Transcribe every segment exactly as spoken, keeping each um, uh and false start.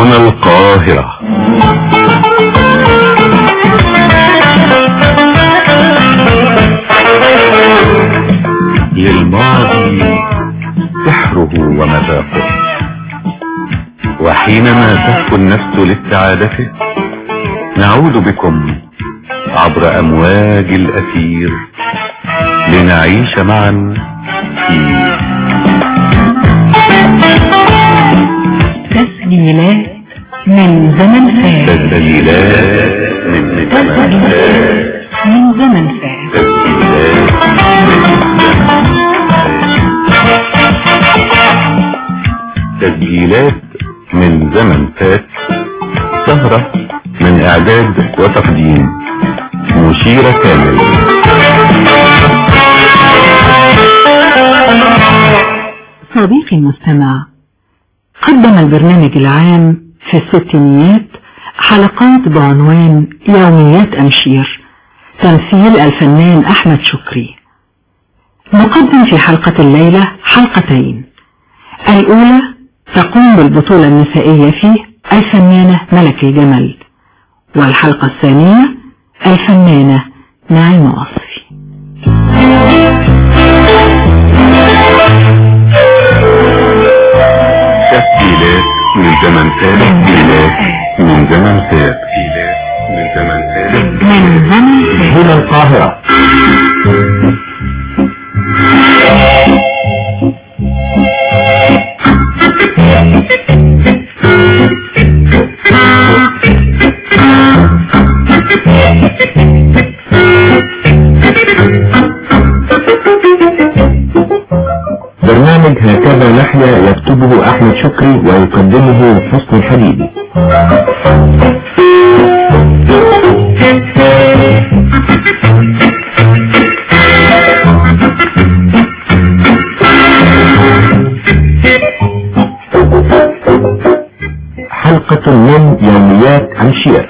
هنا القاهرة. للماضي سحره ومذاقه، وحينما تهفو النفس للسعادة نعود بكم عبر أمواج الأثير لنعيش معا في تسجيلات من زمن فات. تسجيلات من زمن فات. من زمن فات. تسجيلات من زمن فات. سهرة من إعداد وتقديم مشيرة كامل. صديقي المستمع، قدم البرنامج العام في الستينيات حلقات بعنوان يوميات أمشير، تمثيل الفنان أحمد شكري. نقدم في حلقة الليلة حلقتين. الأولى تقوم بالبطولة النسائية فيه الفنانة ملك الجمل، والحلقة الثانية الفنانة نعيمة وصفي. تسجيلات من زمن فات. تسجيلات من زمن فات. تسجيلات من زمن فات. من زمن فات. هنا القاهرة. برنامج هكذا نحيا يكتبه أحمد شكري ويقدمه حسن الحديدي. حلقة من يوميات أمشير.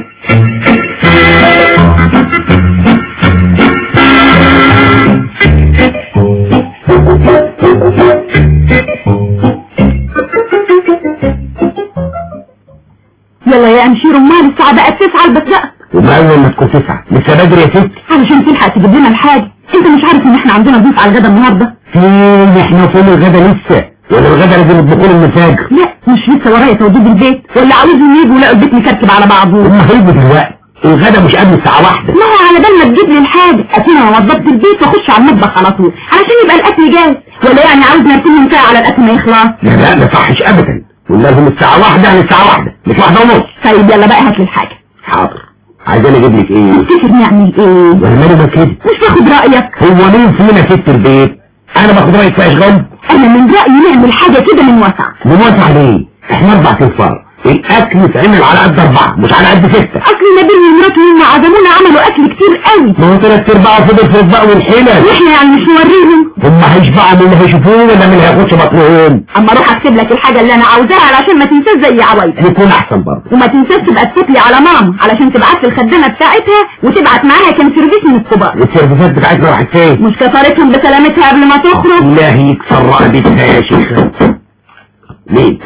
يلا يا أمشير، امال الساعة بقت تسعة البساء. وما أول ما تكون تسعة لسه بدري يا ست، علشان تلحق تجيب لنا الحاجة. انت مش عارف ان احنا عندنا ضيوف على الغدا النهارده؟ فين احنا فين الغدا لسه؟ ولا الغدا لازم يطبخوا من الفجر؟ لا مش لسه، ورايا توضيب البيت، ولا عاوزهم يجوا يلاقوا البيت مكركب على بعضه. هم هيجوا دلوقتي، الغدا مش قبل الساعة واحدة. ما هو على بال ما تجيب لي الحاجة اكون انا وضبت البيت واخش على المطبخ على طول علشان يبقى الاكل جاهز، ولا يعني عاوزنا نكون ساعة على الاكل ما يخلص؟ لا لا ما صحش ابدا، قلنا لهم الساعة واحدة يعني الساعة واحدة مش واحدة ونص. طيب يلا بقى هات لي الحاجة. حاضر. عايزاني اجيب لك ايه؟ تفتكر نعمل ايه؟ ولا ما كده مش باخد رأيك؟ هو مين فينا ست البيت؟ انا باخد رأيك في اشغال؟ انا من رأيي نعمل حاجة كده من وسع. من وسع ليه؟ احنا اربع تنفار، الاكل يتعمل على قد اربعة مش على قد ستة. اصل نبيل ومراته لما عزمونا عملوا اكل كتير قوي. ما هو تلات ارباعه فضل في الاطباق والحلل، واحنا يعني مش نوريهم؟ هم هيشبعوا من اللي هيشوفوه ولا من اللي هياخدش بطنهم؟ اما اروح اكتب لك الحاجة اللي انا عاوزاها علشان ما تنساش زي عوايدك. يكون احسن برضه. وما تنساش تبقى تسيبلي على ماما علشان تبعت لي الخدامة بتاعتها وتبعت معاها كام سيرفيس من الكبار. والسيرفيسات بتاعتنا راحت فين؟ مش كفرتهم بسلامتها قبل ما تخرج؟ الله يكسر رقبتها يا شيخة. مين؟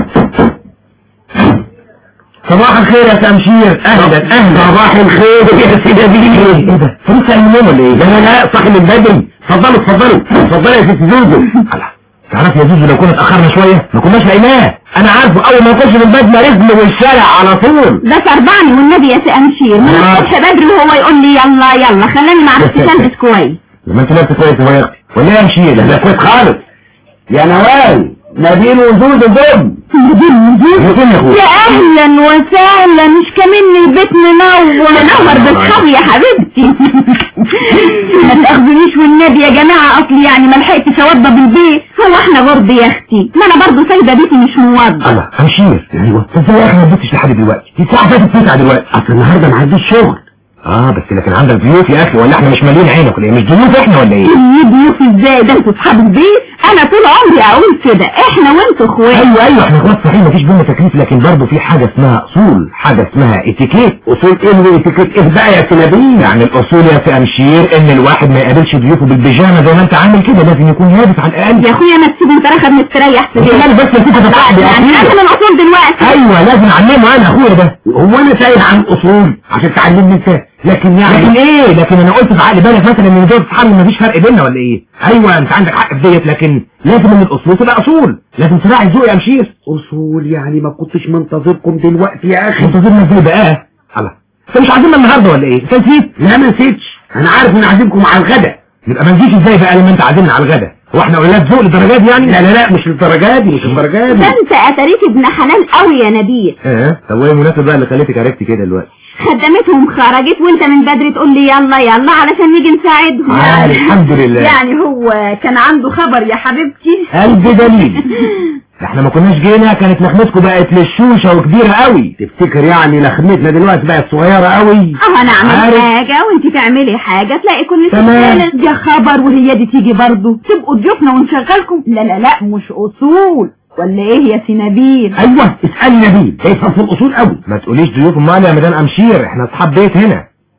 صباح الخير يا سمشير. اهلا اهلا. صباح الخير يا سيدي. ايه ده؟ لسه قايمين ولا ايه؟ لا لا لا صاحي من بدري. اتفضلوا اتفضلوا اتفضلوا يا ست زوزو. تعرف يا زوزو لو كنا اتاخرنا شويه ما كناش لاقيناه. انا عارفه اول ما نخش من باب رجله والشارع على طول. ده سربعني والنبي يا سي امشير، من الصبح بدري وهو يقول لي يلا يلا خلاني ما عرفتش البس كويس. لما انت لابس كويس هو يا اختي ولا يا امشير؟ لا كويس خالص يا نوال. نبيل وزوزو دول. نبيل وزوزو يا اهلا وسهلا. مش كمان البيت منور منور بالخير يا حبيبتي. ما تاخذونيش والنبي يا جماعه، اصلي يعني ما لحقتش اوضب البيت. هو احنا برضه يا اختي ما انا برضه سايبه بيتي مش موضب. الله امشير. ايوه ازاي يا اخي ما جبتش لحد دلوقتي؟ الساعه فاتت تسعة دلوقتي. اصل النهارده ما عنديش شغل. اه بس لكن عندك ضيوف يا اخي، ولا احنا مش مالين عينك ولا ايه؟ مش ضيوف احنا ولا ايه؟ ايه ضيوف ازاي؟ ده انتوا اصحاب البيت. انا طول عمري اقول كده، احنا وانتوا اخوات. ايوه ايوه احنا اخوات صحيح، مفيش بينا تكليف، لكن برضه في حاجه اسمها اصول، حاجه اسمها اتيكيت. اصول ايه واتيكيت ايه بقى يا سنابيل؟ يعني الاصول يا سي امشير ان الواحد ما يقابلش ضيوفه بالبيجامه زي ما انت عامل كده، لازم يكون لابس على الاقل. يا اخويا ما تسيب انت راخد مستريح في بيتك بس يا سيدي صاحبي يعني لازم الاصول دلوقتي. ايوه لازم اعلمه انا اخويا ده. هو انا تايه عن الاصول عشان تعلمني انت؟ لكن يعني لكن ايه؟ لكن انا قلت في عقل بالك مثلا ان دول اصحابي مفيش فرق بيننا ولا ايه؟ ايوه انت عندك حق في ديت، لكن لازم ان الاصول تبقى اصول، لازم تراعي الذوق يا مشير. اصول يعني ما كنتش منتظركم دلوقتي يا اخي. منتظرنا ازاي بقى؟ الله، انت مش عازمنا النهارده ولا ايه؟ انت نسيت؟ لا ما نسيتش، انا عارف ان عازمكم على الغدا. نبقى ما نجيش ازاي بقى لما انت عازمنا على الغدا؟ هو احنا اولاد ذوق للدرجات دي يعني؟ لا لا لا مش للدرجات دي، مش للدرجات دي. ده انت اتاريك ابن حلال قوي يا نبيل. اه طب وايه المناسب بقى اللي خليتك عرفتي كده دلوقتي؟ خدمتهم خرجت وانت من بدري تقول لي يلا يلا علشان نيجي نساعدهم. آه الحمد لله. يعني هو كان عنده خبر يا حبيبتي؟ قلب دليل. احنا ما كناش جينا كانت لخمتكم بقت للشوشة وكبيرة قوي. تفتكر يعني لخمتنا دلوقتي بقت صغيرة قوي؟ اه انا اعمل حاجة وانت تعملي حاجة تلاقي كل تمام. يا خبر وهي دي تيجي برضه تبقوا ضيوفنا ونشغلكم. لا لا لا مش اصول ولا ايه يا سي نبيل؟ ايوه اسألي نبيل، يفهم في الاصول قوي. ما تقوليش ضيوف امال يا مدام امشير، احنا اصحاب بيت هنا.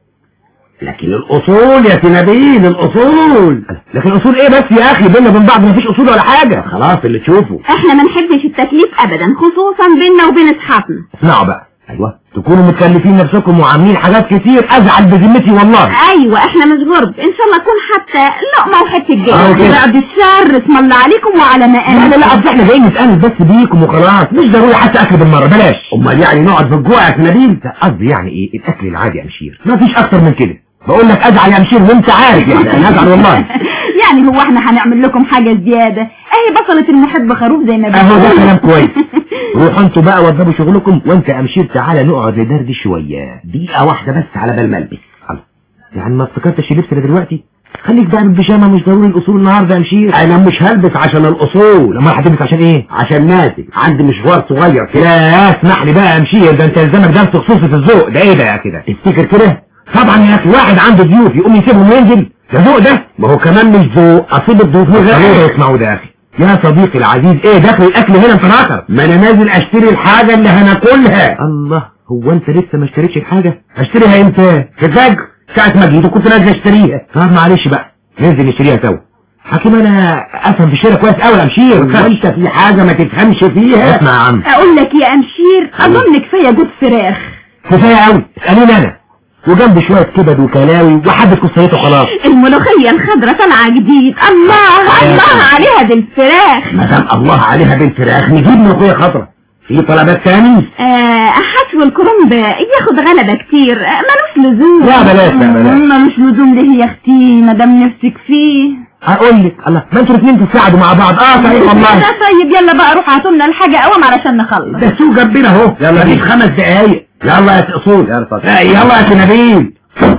لكن الاصول يا سي نبيل الاصول. لكن الاصول ايه بس يا اخي؟ بينا وبين بعض مفيش اصول ولا حاجة. خلاص اللي تشوفه. احنا ما نحبش التكليف ابدا، خصوصا بينا وبين اصحابنا. اسمعوا بقى، ايوه تكونوا متكلفين نفسكم وعاملين حاجات كتير ازعل بذمتي والله. ايوه احنا مش غرب، ان شاء الله تكون حتى لقمه وحته اه الجاي. بعد الشر اسم الله عليكم وعلى ما لا لا لا اصل احنا جايين نتقابل بس بيكم وخلاص، مش ضروري حتى اكل بالمره، بلاش. امال يعني نقعد في الجوع يا نبيل؟ قصدي يعني ايه الاكل العادي يا مشير، مفيش اكتر من كده. بقول لك ازعل يا مشير وانت عارف يعني انا ازعل والله. يعني هو احنا هنعمل لكم حاجه زياده؟ اهي بصلت المحب خروف زي ما بيقولوا. اهو ده كلام كويس. روحوا انتوا بقى وضبوا شغلكم، وانت يا مشير تعالى نقعد ندردش شويه دقيقه واحده بس على بال ما البس. الله، يعني ما افتكرتش لبس دلوقتي؟ خليك بقى بالبيجامه، مش ضروري الاصول النهارده يا مشير. انا مش هلبس عشان الاصول. امال هتلبس عشان ايه؟ عشان نازل عندي مشوار صغير كده. لا اسمح لي بقى يا مشير، ده انت الزمك درس خصوصي في الذوق. ده ايه ده يا كده؟ تفتكر كده؟ طبعا يا اخي واحد عنده ضيوف يقوم يسيبهم وينزل؟ ده ذوق ده؟ ما هو كمان مش ذوق، اصيب الضيوف من غير ايه يسمعوا ده يا اخي. يا صديقي العزيز ايه داخل الاكل هنا انت ناخر؟ ما انا نازل اشتري الحاجه اللي هناكلها. الله، هو انت لسه ما اشتريتش الحاجه؟ اشتريها امتى؟ في الفجر ساعه ما جيت وكنت نازل اشتريها. طب معلش بقى ننزل نشتريها سوا. حكيم انا افهم في الشارع كويس قوي يا مشير. وانت في حاجه ما تفهمش فيها؟ اسمع يا عم اقول لك يا امشير، اظن كفايه جود فراخ. كفايه قوي، اساليني انا. وجنب شويه كبد وكلاوي وحبه كسرته خلاص. الملوخيه الخضراء طالعه جديد. الله الله عليها بالفراخ. ما دام الله عليها بالفراخ نجيب ملوخيه خضراء. في طلبات تاني؟ آه حشو الكرنب ياخد غلبة كتير، ملوش لزوم. لا بلاش لا بلاش. ملوش لزوم ليه يا اختي ما دام نفسك فيه؟ هقول لك الله، ما انتوا الاثنين تساعدوا مع بعض. اه صحيح والله. طيب يلا بقى روح هاتوا لنا الحاجه قوم علشان نخلص. ده السوق جنبنا اهو. يلا دي خمس دقايق. يلا يا اصول. يلا يا نبيل.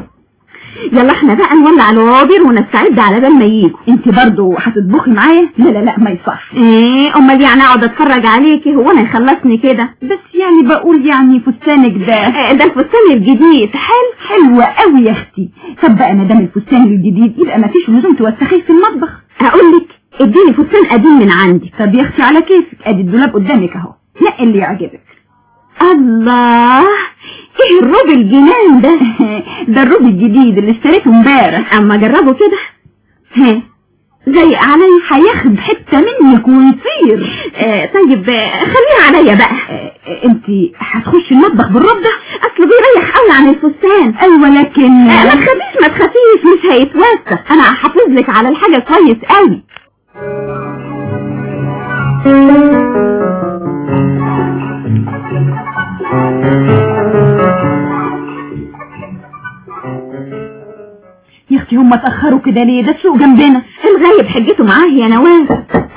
يلا احنا بقى نولع العوابر ونستعد على بال ما ييجوا. انت برضو هتطبخي معايا؟ لا لا لا ما يصحش. ايه امال يعني اقعد اتفرج عليكي؟ هو انا يخلصني كده؟ بس يعني بقول يعني فستانك ده اه ده الفستان الجديد حلو حلو قوي يا اختي. طب بقى ما دام الفستان الجديد يبقى ما فيش لزوم توسخيه في المطبخ. اقول لك اديني فستان قديم من عندي. طب يا اختي على كيفك، ادي الدولاب قدامك اهو، نقي اللي يعجبك. الله ايه الروب الجنان ده؟ ده الروب الجديد اللي اشتريته امبارح. اما جربه كده ها زي علي هياخد حته منك ويطير. آه طيب آه خليها عليا بقى. آه انت هتخشي المطبخ بالروب ده؟ اصله بيريح قوي عن الفستان. ايوه لكن آه ما تخافيش ما تخافيش مش هيتوسخ، انا هحافظ لك على الحاجه كويس قوي. يا اختي هم اتأخروا كده ليه؟ ده السوق جنبنا. الغايب حجته معاه يا نواف.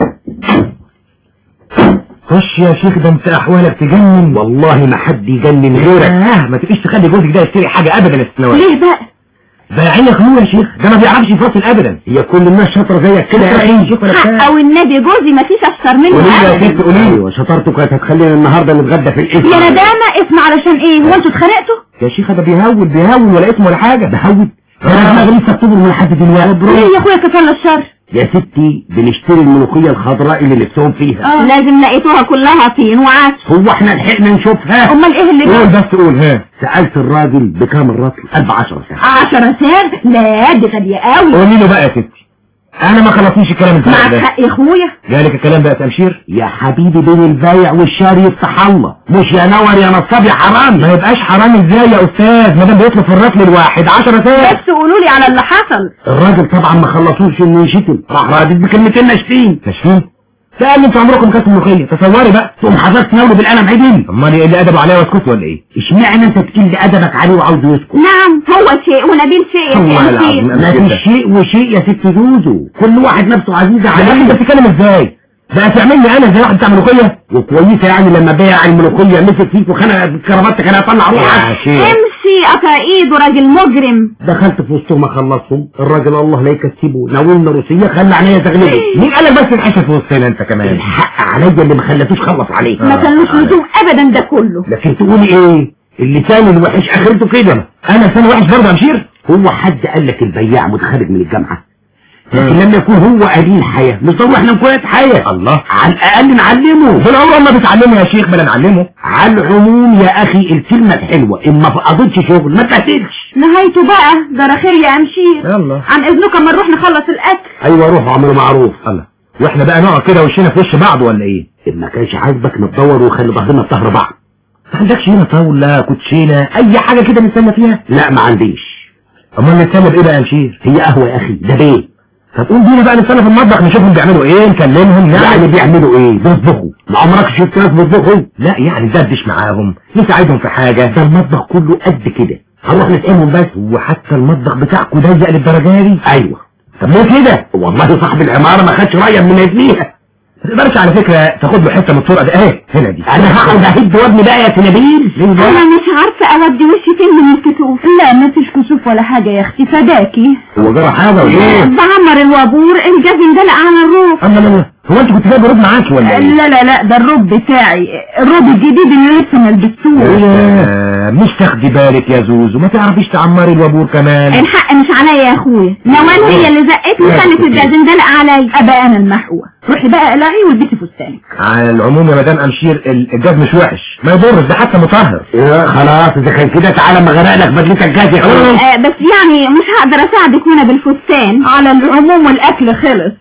خش يا شيخ، ده انت احوالك تجنن. والله ما حد يجنن غيرك. اه ما تبقيش تخلي جوزك ده يشتري حاجه ابدا يا ست نواف. ليه بقى؟ ده عينك نور يا شيخ، ده ما بيعرفش يفاصل ابدا. هي كل الناس شاطره زيك كده يا اخي. شوف انا او النبي جوزي ما فيش اشطر منه. قولي لي يا ست قولي لي، وشطارته كانت هتخلينا النهارده نتغدى في الاسم. يا ندامه اسمع علشان ايه؟ هو انتوا اتخانقتوا؟ يا شيخ ده بيهول بيهول ولا اسمه ولا حاجه. بهول؟ انا دماغي لسه بتدور من لحد دلوقتي. ايه يا اخويا كفاله الشر يا ستي بنشتري الملوخيه الخضراء اللي نفسهم فيها. اه لازم لقيتوها كلها طين وعسل. هو احنا لحقنا نشوفها؟ امال ايه اللي قول بس قول. ها سألت الراجل بكام الرطل؟ قال بعشرة ساعة. عشرة ساعات؟ لا دي غالية قوي. قولي له بقى يا ستي انا ما خلصنيش الكلام ده. معك حق يا اخويا. جالك الكلام ده يا تمشير؟ يا حبيبي بين البايع والشاري يفتح الله، مش يا نور يا نصاب يا حرام. ما يبقاش حرام ازاي يا استاذ ما دام بيطلب في الرطل الواحد عشرة ساعات؟ بس قولوا لي على اللي حصل. الراجل طبعا ما خلصوش انه يشتم، راح رادد بكلمتين ناشفين. ناشفين؟ لا قال لي انتوا عمركم كاسم ملوخيه. تصوري بقى تقوم حضرتك تناوله بالقلم عدل. امال ايه اللي ادبه عليا واسكت ولا ايه؟ اشمعنى انت تقل ادبك عليه وعاوز يسكت؟ نعم هو شيء ونبيل شيء والله يا العظيم. ما فيش شيء وشيء يا ست زوزو، كل واحد نفسه عزيزة على عليه. انت بتتكلم ازاي؟ بقى تعملني انا زي واحد بتاع ملوخيه؟ وكويسه يعني لما بيع الملوخيه مسك فيك وخنق كرامتك انا هطلع روحك. امشي قطع ايده راجل مجرم. دخلت في وسطهم اخلصهم، الراجل الله لا يكسبه ناولنا روسيه خلى عينيا تغلبه. مين قال لك بس الحشة في وسطنا انت كمان؟ الحق عليا اللي ما خلتوش خلص عليه. ما كانوش لزوم ابدا ده كله. لكن تقولي ايه؟ اللسان الوحش اخرته كده. انا لسان وحش برضه يا مشير؟ هو حد قال لك البياع متخرج من الجامعه؟ لكن لما يكون هو قليل حياة مش ضروري احنا نكون حياة. الله، على الاقل نعلمه. بالعمر ما بتعلمه يا شيخ بلا نعلمه. على العموم يا اخي الكلمة الحلوة ان ما فقدتش شغل ما تقتلش. نهايته بقى جرى خير يا امشير. يلا عن اذنكم اما نروح نخلص الاكل. ايوه روحوا اعملوا معروف. الله، واحنا بقى نقعد كده وشنا في وش بعض ولا ايه؟ ان ما كانش عاجبك نتدور وخلي ظهرنا في ظهر بعض. ما عندكش هنا طاولة كوتشينة اي حاجة كده نستنى فيها؟ لا ما عنديش. امال نستنى بايه بقى يا مشير؟ هي قهوة يا اخي ده بيه. طب قول بينا بقى نستنى في المطبخ نشوفهم بيعملوا ايه نكلمهم. يعني بيعملوا ايه؟ بيطبخوا. ما عمرك شفت ناس بيطبخوا؟ لا يعني دردش معاهم نساعدهم في حاجة. ده المطبخ كله قد كده هنروح نسألهم بس. وحتى المطبخ بتاعكوا ضيق للدرجة دي؟ ايوه. طب ليه كده؟ والله صاحب العمارة ما خدش رأيا من نازليها. ما تقدرش على فكرة تاخد له حتة من الطرقة دي اهي هنا دي. انا هقعد اهد وابني بقى يا سنابيل. انا مش عارفة اودي وشي فين من الكسوف. لا ما فيش كسوف ولا حاجة يا اختي فداكي. هو جرى حاجة ولا ايه؟ بعمر الوابور الجزم دلق على الروف. اما لا هو انت كنت جايب رد معاكي ولا ايه؟ لا لا لا ده الروب بتاعي، الروب الجديد اللي لسه ما لبستوش. آه مش تاخدي بالك يا زوزو ما تعرفيش تعمري الوابور كمان. الحق مش عليا يا اخويا، نوال هي اللي زقتني خلت الجزم دلق عليا. ابقى انا المحقوة. روحي بقى اقلعي والبسي فستانك. على العموم يا مدام امشير الجاز مش وحش ما يضرش ده حتى مطهر. ايه خلاص اذا كان كده تعالى ما غرق لك بدلتك جاز يا اخويا. آه بس يعني مش هقدر اساعدك هنا بالفستان. على العموم والاكل خلص.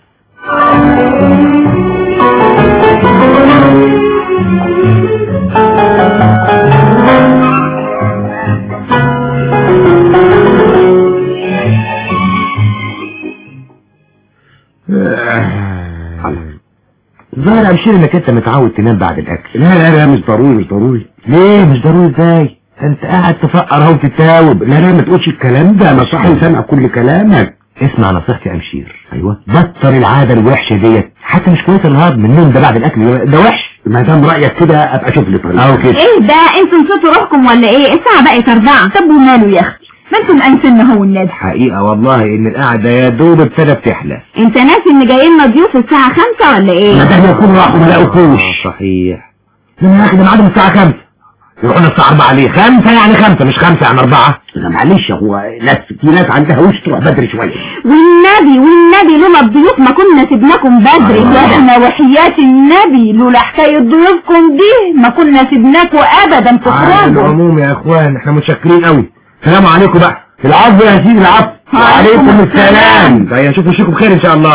ظاهر يا مشير انك انت متعود تنام بعد الاكل. لا لا لا مش ضروري مش ضروري. ليه مش ضروري ازاي؟ انت قاعد تفقر اهو وتتاوب. لا لا ما تقولش الكلام ده انا صاحي سامع كل كلامك. اسمع نصيحتي يا مشير. ايوه بطل العاده الوحشه ديت حتى مش كويس الهضم النوم ده بعد الاكل ده وحش. ما دام رايك كده ابقى اشوف لي طريقه. اهو كده. ايه ده انتوا نسيتوا روحكم ولا ايه؟ الساعه بقت اربعة. طب وماله يا اختي ما انتوا مأنسين هو النادي. حقيقه والله ان القعده يا دوب ابتدت تحلى. انت ناسي ان جايين لنا ضيوف الساعه خمسة ولا ايه؟ ما دام يكونوا راحوا ما لاقوكوش. صحيح. لما يا اخي ده ميعادهم الساعه خمسة يروحوا الساعه أربعة ليه؟ خمسة يعني خمسة مش خمسة يعني أربعة. لا معلش هو ناس في ناس عندها وش تروح بدري شويه. والنبي والنبي لولا الضيوف ما كنا سيبناكم بدري. آه. احنا وحياة النبي لولا حكايه ضيوفكم دي ما كنا سيبناكم ابدا على تخرجوا. العموم يا اخوان احنا متشكرين قوي. السلام عليكم بقى. العفو يا سيدي العفو. وعليكم السلام. طيب نشوف وشكم بخير ان شاء الله.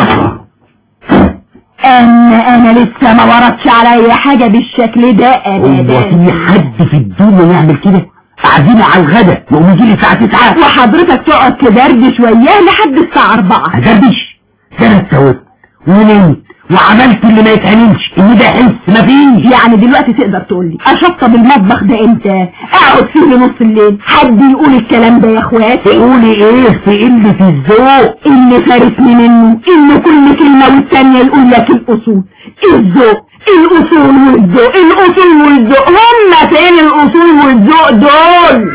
انا انا لسه ما وردش عليا حاجه بالشكل ده هو ابدا. في حد في الدنيا يعمل كده؟ قاعدين على الغدا يقوم يجي لي الساعه تسعة وحضرتك تقعد تدردش وياه لحد الساعه أربعة. هدردش؟ ده انا اتسوت ونمت وعملت اللي ما يتعملش ان ده حس مفيش. يعني دلوقتي تقدر تقول لي اشطب المطبخ ده امتى؟ اقعد فيه لنص الليل؟ حد يقول الكلام ده يا اخواتي؟ تقولي ايه في قلة الذوق؟ اللي فارسني منه ان كل كلمة والتانية يقول لك الاصول. الذوق الاصول والذوق الاصول والذوق هما فين الاصول والذوق دول؟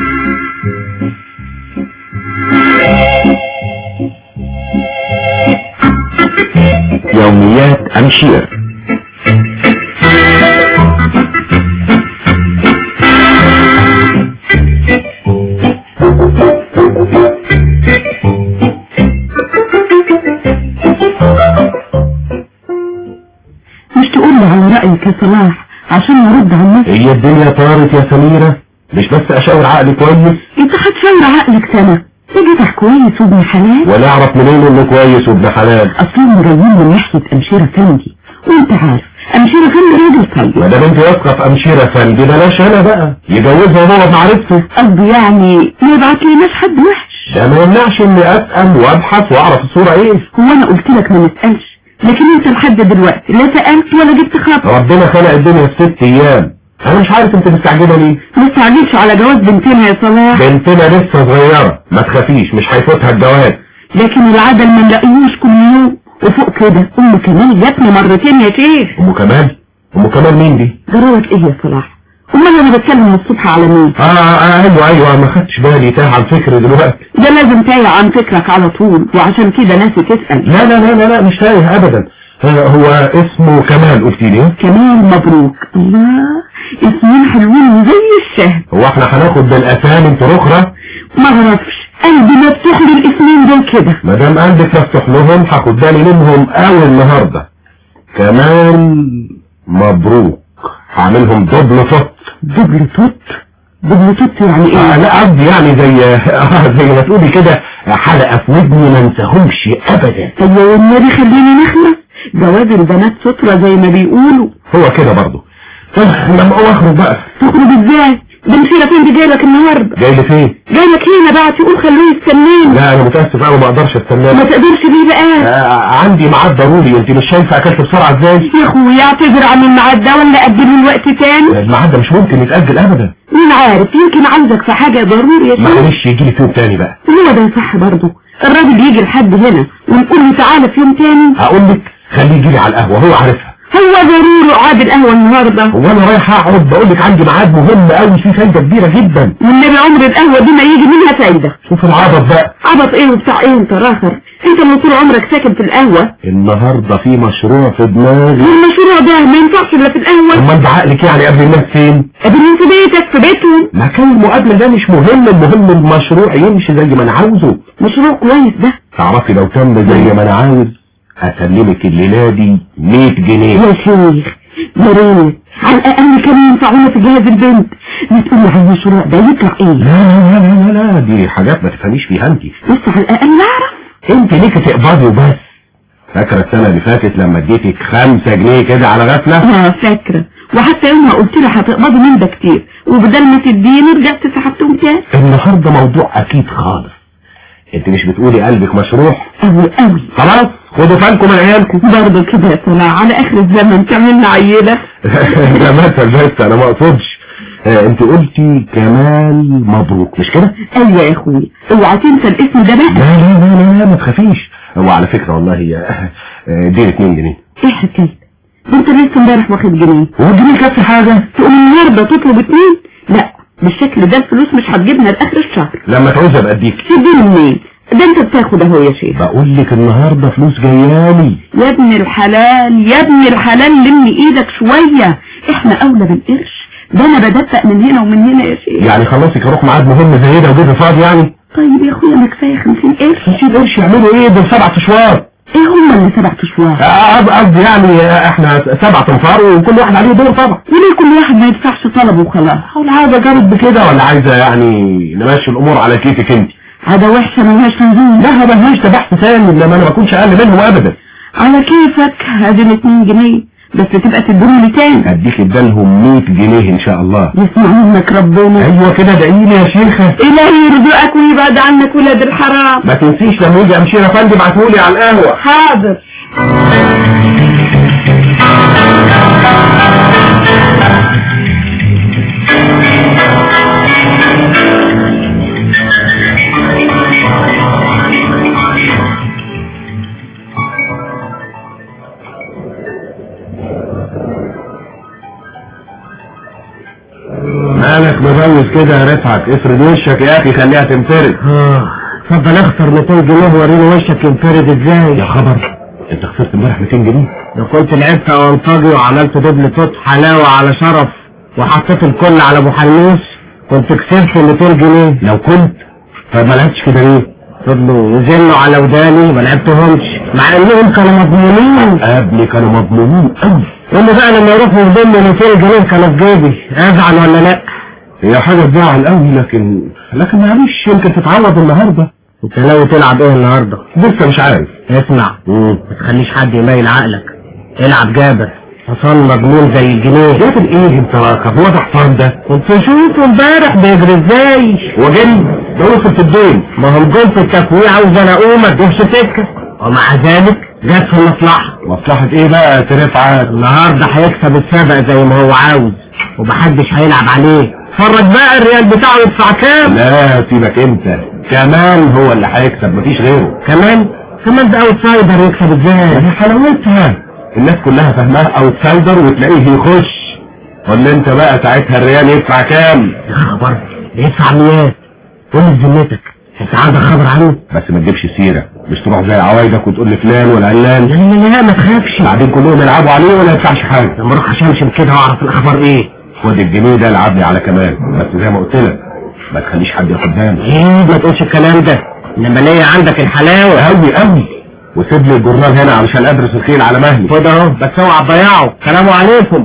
يوميات أمشير. صلاح عشان نرد على الناس. هي الدنيا طارت يا سميرة، مش بس اشاور عقلي كويس. انت هتشاور عقلك سنة تجدح كويس وابن حلال، ولا اعرف منين انه كويس وابن حلال. اصلهم جايين من ناحية امشيرة فندي، وانت عارف امشيرة فندي راجل طيب. ما دام انت واثقة في امشيرة فندي بلاش انا بقى يجوزها هو بمعرفته. قصدي يعني ما يبعت ليناش حد وحش. ده ما يمنعش اني اسأل وابحث واعرف الصورة ايه. هو انا قلت لك ما نسألش، لكن انت لحد دلوقتي لا سألت ولا جبت خبر. ربنا خلق الدنيا في ست ايام، انا مش عارف انت مستعجلة ليه. ما تستعجلش على جواز بنتنا يا صلاح. بنتنا لسه صغيرة، ما تخافيش مش هيفوتها الجواز. لكن العدل ما نلاقيهوش كل يوم، وفوق كده ام كمال جاتني مرتين يا شيخ. ام كمال؟ ام كمال مين دي؟ جرالك ايه يا صلاح؟ امال انا بتكلم الصبح على مين؟ اه اه ايوه ايوه ما خدتش بالي، تاه عن فكري دلوقتي. ده لازم تايه عن فكرك على طول، وعشان كده ناسي تسأل. لا لا لا لا, لا مش تايه ابدا. آه هو اسمه كمال قلت لي؟ كمال مبروك. الله اسمين حلوين زي الشهد. هو احنا هناخد بالاسامي انت رخرة؟ ما اعرفش، قلبي مفتوح للاسمين دول كده. ما دام قلبك مفتوح لهم هاخد بالي منهم قوي النهارده. كمال مبروك، هعملهم دبل توت. دبل توت؟ دبل توت يعني ايه؟ آه لا قصدي يعني زي آه زي ما تقولي كده حلقة في ودني ما انساهمش ابدا. ايوه والنبي خليني نخلص، جواز البنات سترة زي ما بيقولوا. هو كده برضه. طب لما اقوم اخرج بقى. تخرج ازاي؟ ده مشيرة فين جاي لك النهارده؟ جاي لي فين؟ جاي لك هنا بعت يقول خلوه يستناني. لا انا متاسف قوي ما اقدرش استناك. ما تقدرش ليه بقى؟ آه عندي ميعاد ضروري، انت مش شايفه اكلت بسرعه ازاي؟ يا اخويا اعتذر عن الميعاد ده ولا اجله الوقت تاني؟ الميعاد ده مش ممكن يتاجل ابدا. مين عارف يمكن عاوزك في حاجه ضروري يا شيخ. معلش يجي لي في يوم تاني بقى. هو ده صح برضه، الراجل يجي لحد هنا ونقول له تعالى في يوم تاني. هقول لك خليه يجي لي على القهوه، هو عارفها. هو ضروري قعد القهوه النهارده. هو انا رايح اقعد بقول لك عندي ميعاد مهم قوي فيه فايده كبيره جدا. والنبي عمر القهوه دي ما يجي منها فايده. شوف العبط بقى. عبط ايه وبتاع ايه انت راخر؟ انت اللي طول عمرك ساكن في القهوه. النهارده في مشروع في دماغي. والمشروع ده ما ينفعش الا في القهوه. امال بعقلك يعني قبل الناس فين؟ قبل في بيتك في بيتهم. مكان المقابله ده مش مهم، المهم المشروع يمشي زي ما انا عاوزه. مشروع كويس ده. تعرفي لو تم زي ما انا عاوز هسلمك الليله دي مية جنيه. يا شيخ يا ريت على الاقل كانوا ينفعونا في جهاز البنت. ما تقولي على المشروع ده يطلع ايه؟ لا لا لا لا لا دي حاجات ما تفهميش فيها انت. بس على الاقل اعرف. انت ليك تقبضي وبس. فاكره السنه اللي فاتت لما اديتك خمسة جنيه كده على غفله؟ اه فاكره، وحتى يوم ما قلت له هتقبضي من ده كتير وبدل ما تديني رجعت سحبتهم تاني. النهارده موضوع اكيد خالص. انت مش بتقولي قلبك مشروح؟ قوي قوي. خلاص خدوا بالكم من عيالكم. برضه كده يا صلاح على اخر الزمن تعملنا عيله. ده مثل بس انا ما اقصدش. آه انت قلتي كمال مبروك مش كده؟ ايوه يا اخوي اوعى تنسى الاسم ده بقى. لا لا لا لا, لا ما تخافيش. هو على فكره والله هي دي اتنين جنيه. ايه حكايه؟ انت لسه امبارح واخد جنيه. هو الجنيه كفي حاجه؟ تقوم النهارده تطلب اتنين؟ لا بالشكل ده الفلوس مش هتجيبنا لاخر الشهر. لما تعوزها ابقى اديك. تديني منين؟ ده انت بتاخد اهو يا شيخ. بقول لك النهارده فلوس جايالي. يا ابن الحلال يا ابن الحلال لم ايدك شويه، احنا اولى بالقرش. ده انا بدفق من هنا ومن هنا يا شيخ. يعني خلصك اروح ميعاد مهم زي ده وجيب فاضي يعني؟ طيب يا اخويا ما كفايه خمسين قرش. خمسين قرش يعملوا ايه؟ دول سبع اشوار. ايه هم اللي سبع اشوار؟ قصدي يعني احنا سبع انفار وكل واحد عليه دور طبعا. وليه كل واحد ما يدفعش طلبه وخلاص؟ ولا عايزه جرب بكده ولا عايزه يعني نمشي الامور على كيفك انت؟ عادة وحشه ملهاش لزوم. لا ملهاش ده بحث ثاني لما انا ما اكونش اقل منهم ابدا. على كيفك هذه الاتنين جنيه بس تبقى تدوني لي تاني. اديك ادالهم مية جنيه ان شاء الله. يسمع منك ربنا. ايوه كده ادعيلي يا شيخه. الهي يرزقك ويبعد عنك ولاد الحرام. ما تنسيش لما يجي امشير افندي ابعتهولي على القهوه. حاضر. مالك مبوز كده يا رفعت؟ افرد وشك يا اخي خليها تنفرد. اه اتفضل اخسر ميتين جنيه وريني وشك ينفرد ازاي. يا خبر انت خسرت امبارح ميتين جنيه؟ ده كنت لعبت اونطاجي وعملت دبل توت حلاوه على شرف وحطيت الكل على ابو حنوس كنت كسبت ميتين جنيه. لو كنت طب ما لعبتش كده ليه؟ فضلوا يزنوا على وداني ما لعبتهمش مع انهم كانوا مضمونين. ابني كانوا مضمونين قوي. قول لي بقى لما يروح يضم مئتين جنيه كانوا في جيبي ازعل ولا لا؟ هي حاجة تزعل قوي، لكن لكن معلش يمكن تتعوض النهارده. انت ناوي تلعب ايه النهارده؟ لسه مش عارف. اسمع، امم ما تخليش حد يميل عقلك. العب جابر، حصان مجنون زي الجنيه. جابر ايه انت راكب؟ هو ده حصان ده؟ كنت شوفه امبارح بيجري ازاي. هو جري؟ ده وصل في الدين. ما هو الجول في التكويع عاوز انا اقوم ما تجيبش سكه، ومع ذلك جت في المصلحه. مصلحة ايه بقى يا ترفعت؟ النهارده هيكسب السبق زي ما هو عاوز، ومحدش هيلعب عليه. اتفرج بقى الريال بتاعه يدفع كام. لا سيبك انت، كمان هو اللي هيكسب مفيش غيره. كمان كمان ده اوتسايدر يكسب ازاي؟ دي حلاوتها، الناس كلها فاهماها اوتسايدر وتلاقيه يخش. ولا انت بقى ساعتها الريال يدفع كام؟ يا خبر يدفع ميات. قول لي بذمتك انت عندك خبر عنه؟ بس ما تجيبش سيره، مش تروح زي عوايدك وتقول لي فلان ولا علان. لا لا لا ما تخافش، بعدين كلهم يلعبوا عليه ولا يدفعش حاجه. لما اروح اشمشم كده واعرف الاخبار ايه. خد الجنيه ده العبني على كمان، بس زي ما قلت لك ما تخليش حد ياخد باله. ايه ما تقولش الكلام ده، انما ليا عندك الحلاوه قوي قوي. وسيب لي الجورنال هنا علشان ادرس الخيل على مهلي. خد اهو، بس اوعى تضيعه. سلام عليكم.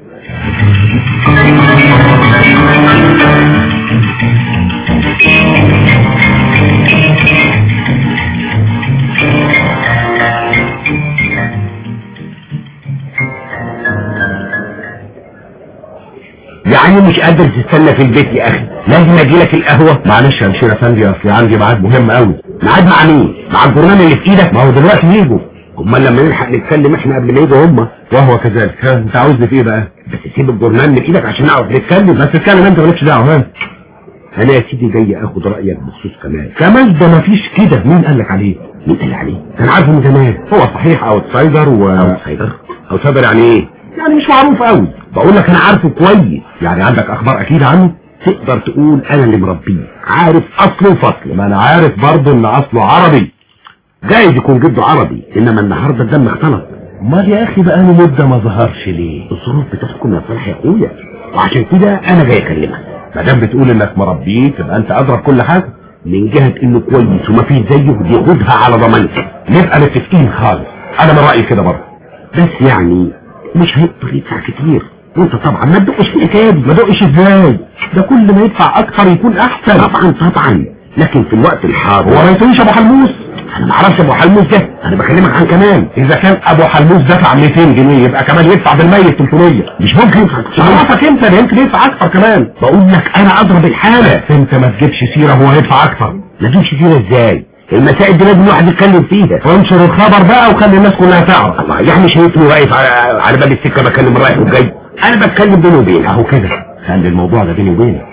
يعني مش قادر تستنى في البيت يا اخي؟ لازم اجي لك القهوه. معلش يا مشير افندي، اصلي عندي ميعاد مهم قوي. ميعاد مع مين؟ مع الجورنال اللي في ايدك؟ ما هو دلوقتي يجوا، امال لما نلحق نتكلم احنا قبل ما يجوا هم. وهو كذلك. ها انت عاوزني في ايه بقى؟ بس سيب الجورنال من ايدك عشان نعرف نتكلم. بس اتكلم انت مالكش دعوه. ها انا يا سيدي جاي اخد رايك بخصوص كمال. كمال ده مفيش كده. مين قال لك عليه؟ مين قال عليه؟ كان عارفه من زمان. هو صحيح اوتسايدر و اوتسايدر اوتسايدر يعني ايه؟ يعني مش معروف قوي. بقول لك انا عارفه كويس. يعني عندك اخبار اكيد عنه؟ تقدر تقول انا اللي مربيه، عارف اصله وفصله. ما انا عارف برضه ان اصله عربي، جايز يكون جده عربي، انما النهارده الدم اختلط. امال يا اخي بقاله مده ما ظهرش ليه؟ الظروف بتحكم يا صالح يا اخويا، وعشان كده انا جاي اكلمك. ما دام بتقول انك مربيه تبقى انت ادرى بكل حاجه. من جهه انه كويس وما فيش زيه بياخدها على ضمانتي. نبقى متفقين خالص. انا من رايي كده برضه، بس يعني مش هيقدر يدفع كتير. وانت طبعا ما تدقش في الحكايه دي. ما دقش ازاي؟ ده كل ما يدفع اكتر يكون احسن. طبعا طبعا، لكن في الوقت الحاضر هو ما يسويش ابو حلموس. انا ما اعرفش ابو حلموس ده، انا بكلمك عن كمال. اذا كان ابو حلموس دفع مئتين جنيه يبقى كمال يدفع بالميت ثلاثمية. مش ممكن يدفع. عرفك انت ده يمكن يدفع اكتر كمان. بقول لك انا اضرب الحاله. انت ما تجيبش سيره هو يدفع اكتر. ما تجيبش سيره ازاي؟ المسائل دي لازم الواحد يتكلم فيها. وانشر الخبر بقى وخلي الناس كلها تعرف. الله، يعني شايفني واقف على, على باب السكه بكلم الرايح والجاي؟ انا بتكلم بيني وبينك اهو كده. خلي الموضوع ده بيني وبينك.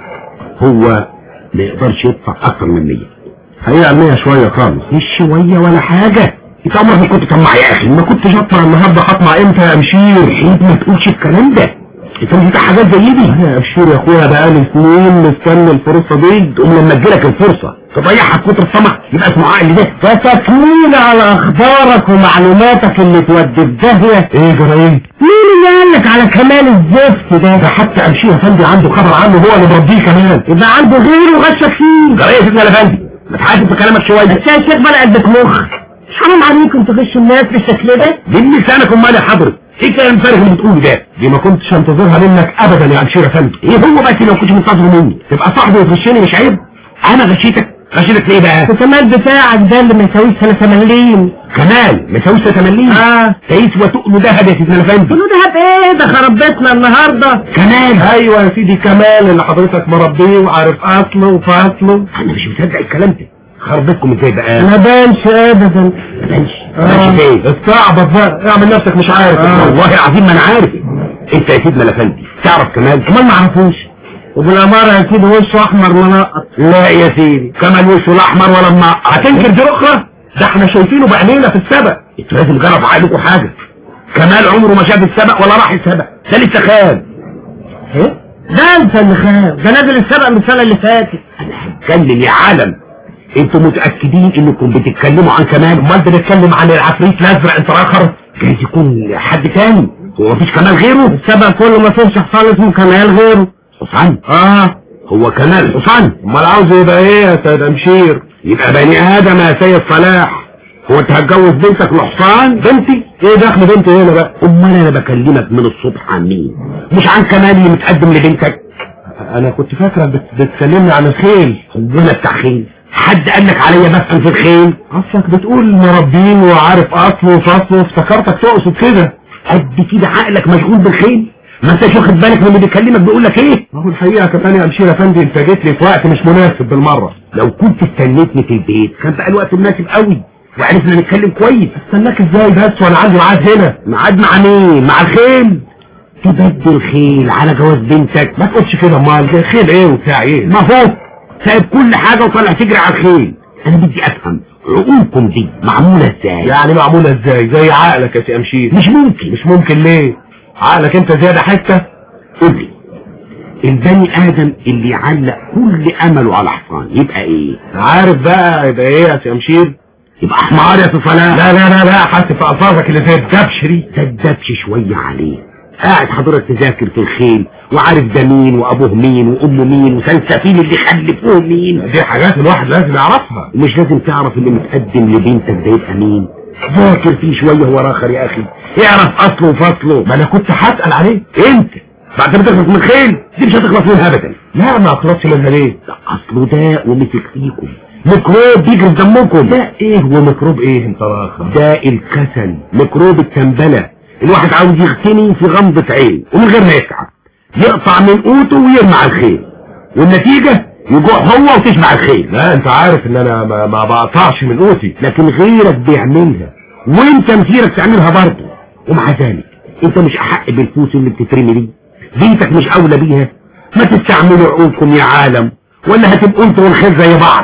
هو ما يقدرش يدفع اكتر من مية. هي مية شويه خالص. مش شويه ولا حاجه. انت عمرك ما كنت طماع يا اخي. ما كنتش اطمع النهارده. هطمع امتى يا مشير؟ عيب ما تقولش الكلام ده. انت نسيت حاجات زي دي. يا مشير يا اخويا بقالي سنين مستني الفرصه دي. تقوم لما تجيلك الفرصه تضيعها بكتر الطمع يبقى اسمه عقل ده. فتكمين على اخبارك ومعلوماتك اللي تودي في داهيه. ايه جرى ايه؟ مين اللي قال لك على كمال الزفت ده؟ ده حتى امشي افندي عنده خبر عنه، هو اللي مربيه كمان. يبقى عنده غيره وغشك فيه. جرى ايه يا سيدنا الافندي؟ ما تحاسب في كلامك شويه. انت يا شيخ بقى قدك مخ. مش حرام عليكم تغش الناس بالشكل ده؟ دي لسانك امال يا حضرتك. ايه الكلام الفارغ اللي بتقوله ده؟ دي ما كنتش انتظرها منك ابدا يا مشير افندي. ايه هو بس لو كنت منتظره مني؟ تبقى صاحبي وتغشني مش عيب؟ انا غشيتك؟ غشيتك ليه بقى؟ الكمال بتاعك ده اللي ما يساويش سنة مليم. كمال ما يساويش سنة مليم؟ اه تقيس وتقله دهب يا سيدنا الافندي. تقله دهب ايه؟ ده خرب بيتنا النهارده. كمال؟ ايوه يا سيدي كمال اللي حضرتك مربيه وعارف اصله وفاصله. انا مش مصدق الكلام ده. خرب بيتكم ازاي بقى؟ ما بانش ابدا. ما بانش؟ ما بانش ايه؟ استعبط بقى، اعمل نفسك مش عارف. آه. والله العظيم ما انا عارف. انت يا سيدنا الافندي تعرف كمال؟ كمال ما اعرفوش. وبالاماره يا سيدي وشه احمر منقط. لا يا سيدي كمال وشه لا احمر ولا منقط. هتنكر دي اخرى؟ ده احنا شايفينه بعينينا في السبق. انتوا لازم جرب عقلكم حاجه. كمال عمره ما شاف السبق ولا راح السبق، ده لسه خان. ايه؟ ده انت اللي خان، ده نازل السبق من السنه اللي فاتت. انا هتكلم يا عالم. انتوا متاكدين انكم بتتكلموا عن كمال؟ امال بنتكلم عن العفريت الازرق انت اخر؟ جايز يكون حد تاني. هو مفيش كمال غيره؟ السبق كله ما فيش حصان اسمه كمال غيره. حصان؟ اه هو كمال حصان. امال عاوز يبقى ايه يا سيد مشير؟ يبقى بني ادم يا سيد صلاح. هو انت هتجوز بنتك لحصان؟ بنتي؟ ايه دخل بنتي هنا بقى؟ امال انا بكلمك من الصبح عن مين؟ مش عن كمال اللي متقدم لبنتك؟ انا كنت فاكرة بت... بتكلمني عن الخيل. ربنا بتاع خيل؟ حد قال لك عليا بفهم في الخيل؟ اصلك بتقول مربين وعارف اصله وفصله، افتكرتك تقصد كده. قد كده عقلك مشغول بالخيل؟ ما انتش واخد بالك من اللي بيكلمك بيقول لك ايه؟ ما هو الحقيقة كمان يا امشير افندي انت جيت لي في وقت مش مناسب بالمرة. لو كنت استنيتني في البيت كان بقى الوقت مناسب قوي وعرفنا نتكلم كويس. استناك ازاي بس وانا عندي ميعاد هنا؟ ميعاد مع مين؟ مع الخيل؟ تبدل خيل على جواز بنتك؟ ما تقولش كده، امال ده خيل ايه وبتاع ايه؟ ما هو سايب كل حاجة وطالع تجري على الخيل. انا بدي افهم عقولكم دي معمولة ازاي؟ يعني معمولة ازاي؟ زي عقلك يا سي امشير. مش ممكن. مش ممكن ليه؟ عقلك انت زيادة حتة. قول لي، البني ادم اللي يعلق كل امله على حصان يبقى ايه؟ عارف بقى يبقى ايه يا سي امشير؟ يبقى حمار يا سي صلاح. لا لا لا لا حاسس في الفاظك اللي زي الدبش دي. تدبش شوية عليه. قاعد حضرتك تذاكر في الخيل وعارف ده مين وابوه مين وامه مين وسلسفيل اللي خلفوه مين. دي حاجات الواحد لازم يعرفها. ومش لازم تعرف اللي متقدم لبنتك ده يبقى مين؟ ذاكر فيه شوية هو راخر يا اخي، اعرف اصله وفصله. ما انا كنت هسأل عليه. انت بعد ما تخلص من الخيل دي مش هتخلص منها ابدا. لا ما اخلصش منها ليه؟ ده اصله ده ومسك فيكم ميكروب بيجري في دمكم. ده ايه وميكروب ايه انت راخر؟ ده الكسل، ميكروب التنبلة. الواحد عاوز يغتني في غمضة عين ومن غير ما يتعب، يقطع من قوته ويرمي على الخيل، والنتيجة يجوع هو وتشبع الخيل. لا انت عارف ان انا ما, ما بقطعش من قوتي، لكن غيرك بيعملها وانت مسيرك تعملها برضه. ومع ذلك انت مش احق بالفلوس اللي بتترمي دي، بيتك مش اولى بيها. ما تستعملوا عقولكم يا عالم ولا هتبقوا انتوا والخيل زي بعض.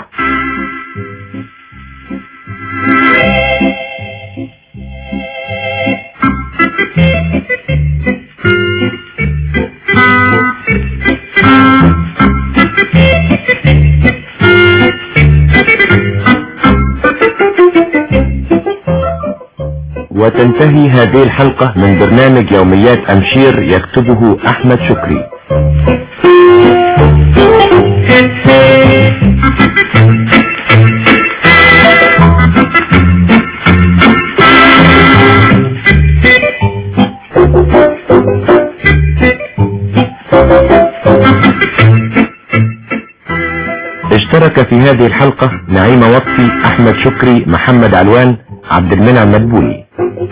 وتنتهي هذه الحلقة من برنامج يوميات أمشير يكتبه أحمد شكري. اشترك في هذه الحلقة نعيمة وطفي، أحمد شكري، محمد علوان، عبد المنعم مدبولي.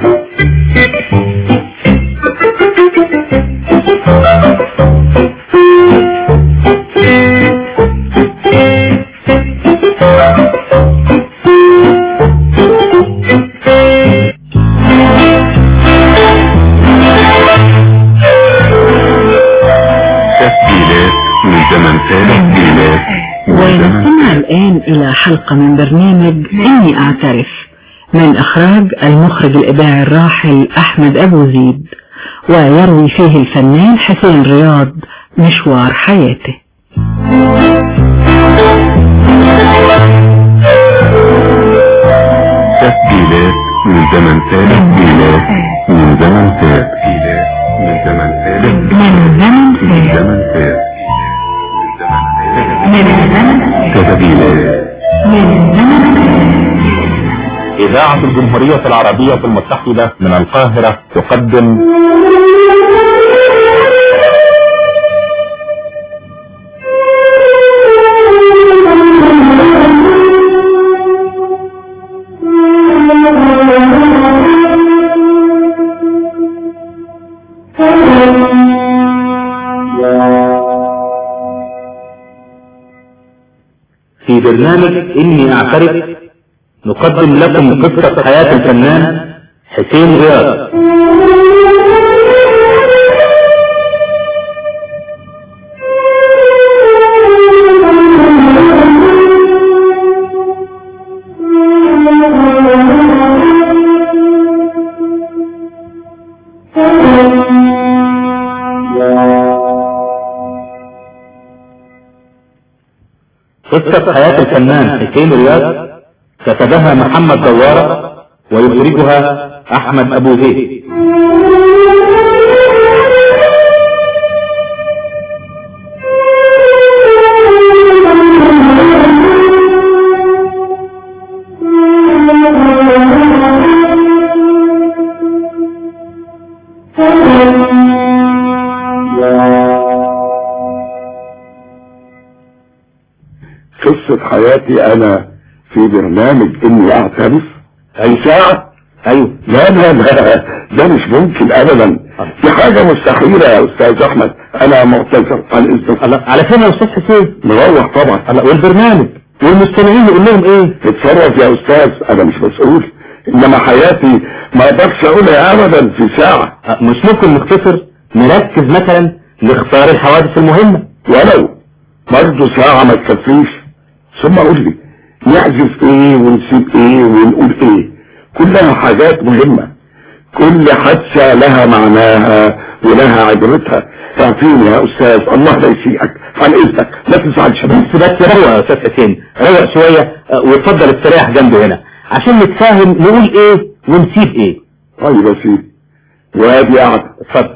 ونستمع الآن إلى حلقة من برنامج إني أعترف من إخراج المخرج الإذاعي الراحل أحمد أبو زيد، ويروي فيه الفنان حسين رياض مشوار حياته. تسجيلات من زمن فات. تسجيلات من زمن فات. تسجيلات من زمن فات. من زمن فات. من زمن فات. تسجيلات من زمن فات. إذاعة الجمهورية العربية المتحدة من القاهرة تقدم في برنامج إني أعترف نقدم لكم قصة حياة الفنان حسين رياض. قصة حياة الفنان حسين رياض كتبها محمد دوارة ويخرجها أحمد أبو زيد. قصة حياتي انا في برنامج اني اعترف؟ اي ساعة؟ ايوه. لا لا لا، ده مش ممكن ابدا، دي حاجة مستحيلة يا استاذ احمد، انا معتذر عن اذنك. على فين يا استاذ حسين؟ مروح طبعا. والبرنامج والمستمعين يقول لهم ايه؟ اتصرف يا استاذ، انا مش مسؤول، انما حياتي ما اقدرش اقولها ابدا في ساعة. مش ممكن نختصر، نركز مثلا نختار الحوادث المهمة؟ ولو برضه ساعة ما تكفيش. ثم قول لي نعزف ايه ونسيب ايه ونقول ايه؟ كلها حاجات مهمة، كل حادثة لها معناها ولها عبرتها. اعطيني يا استاذ، الله لا يسيئك، عن اذنك ما تزعلش. بس بس روق يا استاذ حسين، روق شوية واتفضل استريح جنبي هنا عشان نتفاهم نقول ايه ونسيب ايه. طيب يا سيدي، وادي قاعد. اتفضل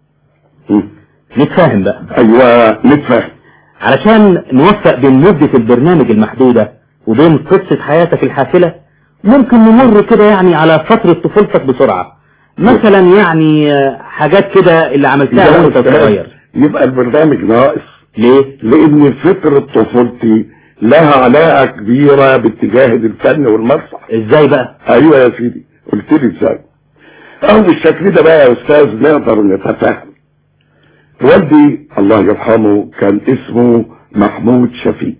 نتفاهم بقى. ايوه نتفاهم، علشان نوفق بين مدة البرنامج المحدودة وبين قصة حياتك الحافلة. ممكن نمر كده يعني على فترة طفولتك بسرعة، مثلا يعني حاجات كده اللي عملتها وانت صغير. يبقى البرنامج ناقص. ليه؟ لان فترة طفولتي لها علاقة كبيرة باتجاه الفن والمسرح. ازاي بقى؟ ايوه يا سيدي، قلت لي ازاي؟ او بالشكل ده بقى يا استاذ نقدر نتفاهم. والدي الله يرحمه كان اسمه محمود شفيق،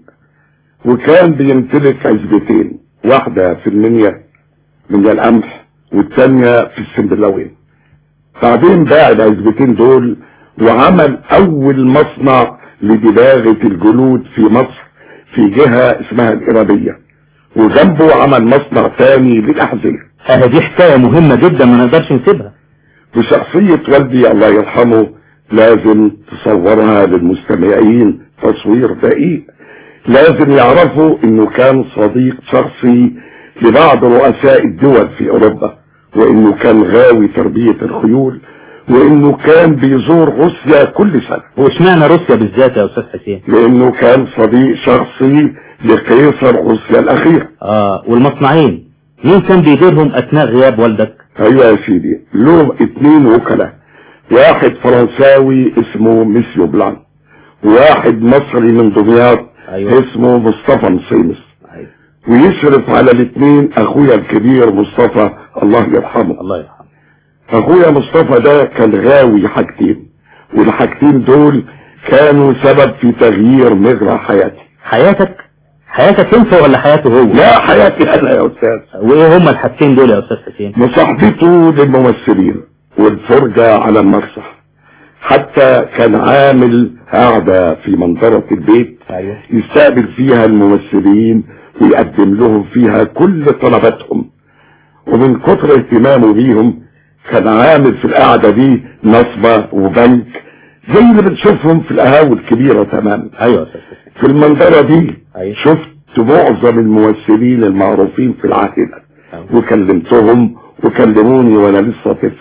وكان بيمتلك عزبتين، واحدة في المنيا من القمح والتانية في السنبلاوين. بعدين باع العزبتين دول وعمل اول مصنع لدباغة الجلود في مصر في جهة اسمها الإرابية، وجنبه عمل مصنع تاني للأحذية. اه دي حكاية مهمة جدا ما نقدرش نسيبها. وشخصية والدي الله يرحمه لازم تصورها للمستمعين تصوير دقيق. لازم يعرفوا انه كان صديق شخصي لبعض رؤساء الدول في اوروبا، وانه كان غاوي تربية الخيول، وانه كان بيزور روسيا كل سنة. واشمعنى روسيا بالذات يا استاذ حسين؟ لانه كان صديق شخصي لقيصر روسيا الاخير. اه والمصنعين مين كان بيديرهم اثناء غياب والدك؟ ايوه يا سيدي، له اتنين وكلاء، واحد فرنساوي اسمه ميسيو بلان، وواحد مصري من دمياط أيوة. اسمه مصطفى نصيمس. أيوة. ويشرف على الاثنين اخويا الكبير مصطفى الله يرحمه. الله يرحمه. اخويا مصطفى ده كان غاوي حاجتين، والحاجتين دول كانوا سبب في تغيير مجرى حياتي. حياتك؟ حياتك انت ولا حياته هو؟ لا حياتي انا يا استاذ. وايه هما الحاجتين دول يا استاذ حسين؟ مصاحبته للممثلين والفرجة على المسرح، حتى كان عامل قاعدة في منظرة البيت أيوة. يستقبل فيها الممثلين ويقدم لهم فيها كل طلباتهم، ومن كتر اهتمامه بيهم كان عامل في القاعدة دي نصبة وبنك زي اللي بنشوفهم في القهاوي الكبيرة تمام. ايوه في المنظرة دي أيوة. شفت معظم الممثلين المعروفين في العائلة أيوة. وكلمتهم وكلموني وانا لسه طفل،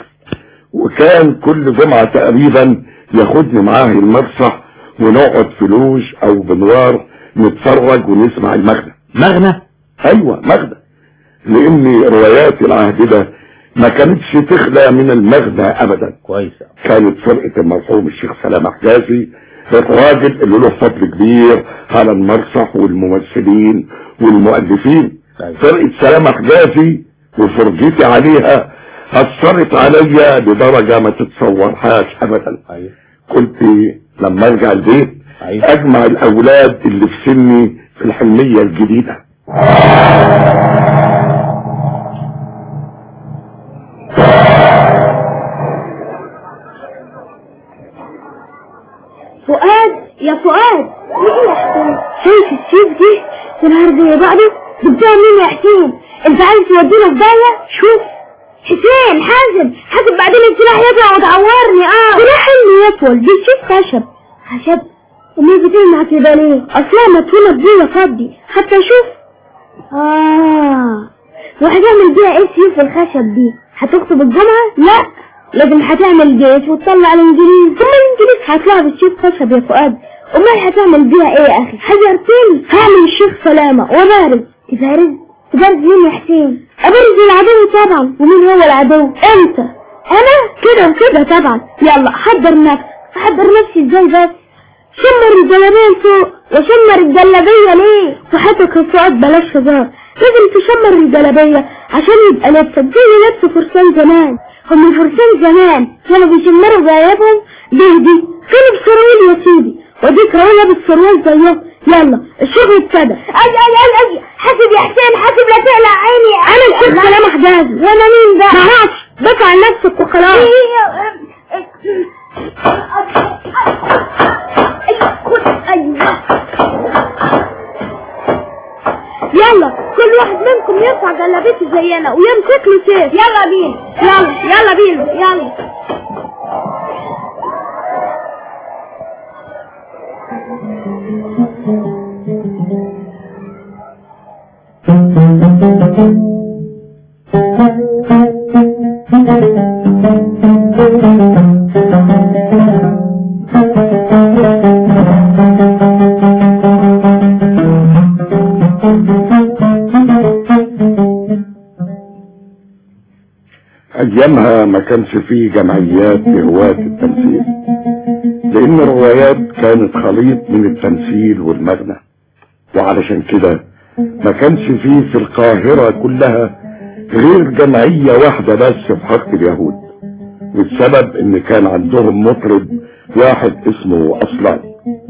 وكان كل جمعة تقريبا ياخدني معاه المسرح ونقعد في لوج او بنوار نتفرج ونسمع المغنى. مغنى؟ ايوه مغنى، لان روايات العهد ده ما كانتش تخلى من المغنى ابدا. كويس. كانت فرقة المرحوم الشيخ سلام حجازي الراجل اللي له فضل كبير على المسرح والممثلين والمؤلفين. أيوة. فرقة سلام حجازي وفرجتي عليها اثرت عليا لدرجة ما تتصورهاش ابدا. أيوة. كنت لما ارجع البيت أيوة. اجمع الاولاد اللي في سني في الحلمية الجديدة. فؤاد يا فؤاد، ايه يا حسين؟ شايف السيف دي يا نهار زي بعضه؟ جبتها منين يا حسين؟ انت عايز تودينا في داهية؟ شوف حسين، حاسب حاسب بعدين السلاح يطلع وتعورني. اه سلاح اللي يطول دي شوف خشب. خشب؟ امال بتلمع كده ليه؟ اصلها مدفونة بزينة فضي حتى شوف. اه وهتعمل بيها ايه السيوف الخشب دي؟ هتخطب الجمعة؟ لا لازم هتعمل جيش وتطلع الانجليز. ثم الانجليز هيطلعوا بالشيخ خشب يا فؤاد. امال هتعمل بيها ايه يا اخي؟ حذرتني. هعمل الشيخ سلامة وبارز. تبارز؟ تبارز مين يا حسين؟ ابارز العدو طبعا. ومين هو العدو؟ انت. انا كده وكده طبعا. يلا حضر نفسك. احضر نفسي ازاي بس؟ شمر الجلابيه لفوق. وشمر الجلابيه ليه؟ صحتك يا فؤاد بلاش هزار، لازم تشمر الجلابيه عشان يبقى لبسك زي لبس فرسان زمان. هم الفرسان زمان كانوا بيشمروا جلابهم ليه؟ دي كانوا بسراويل يا سيدي، وديك اهو لابس سروال زيهم. يلا الشغل ابتدى. اجي اجي اجي اجي حاسب يا حسين، حاسب لا تقلع عيني. انا الشيخ سلام حجازي. وانا مين بقى؟ معرفش، دافع عن نفسك وخلاص. يلا كل واحد منكم يرفع جلابيته زينا ويمسك له سيف. يلا بينا يلا يلا بينا يلا. ايامها ما كانش فيه جمعيات لهواة التمثيل، لان الروايات كانت خليط من التمثيل والمغنى، وعلشان كده ما كانش فيه في القاهرة كلها غير جمعية واحدة بس في حق اليهود، والسبب ان كان عندهم مطرب واحد اسمه اصلان.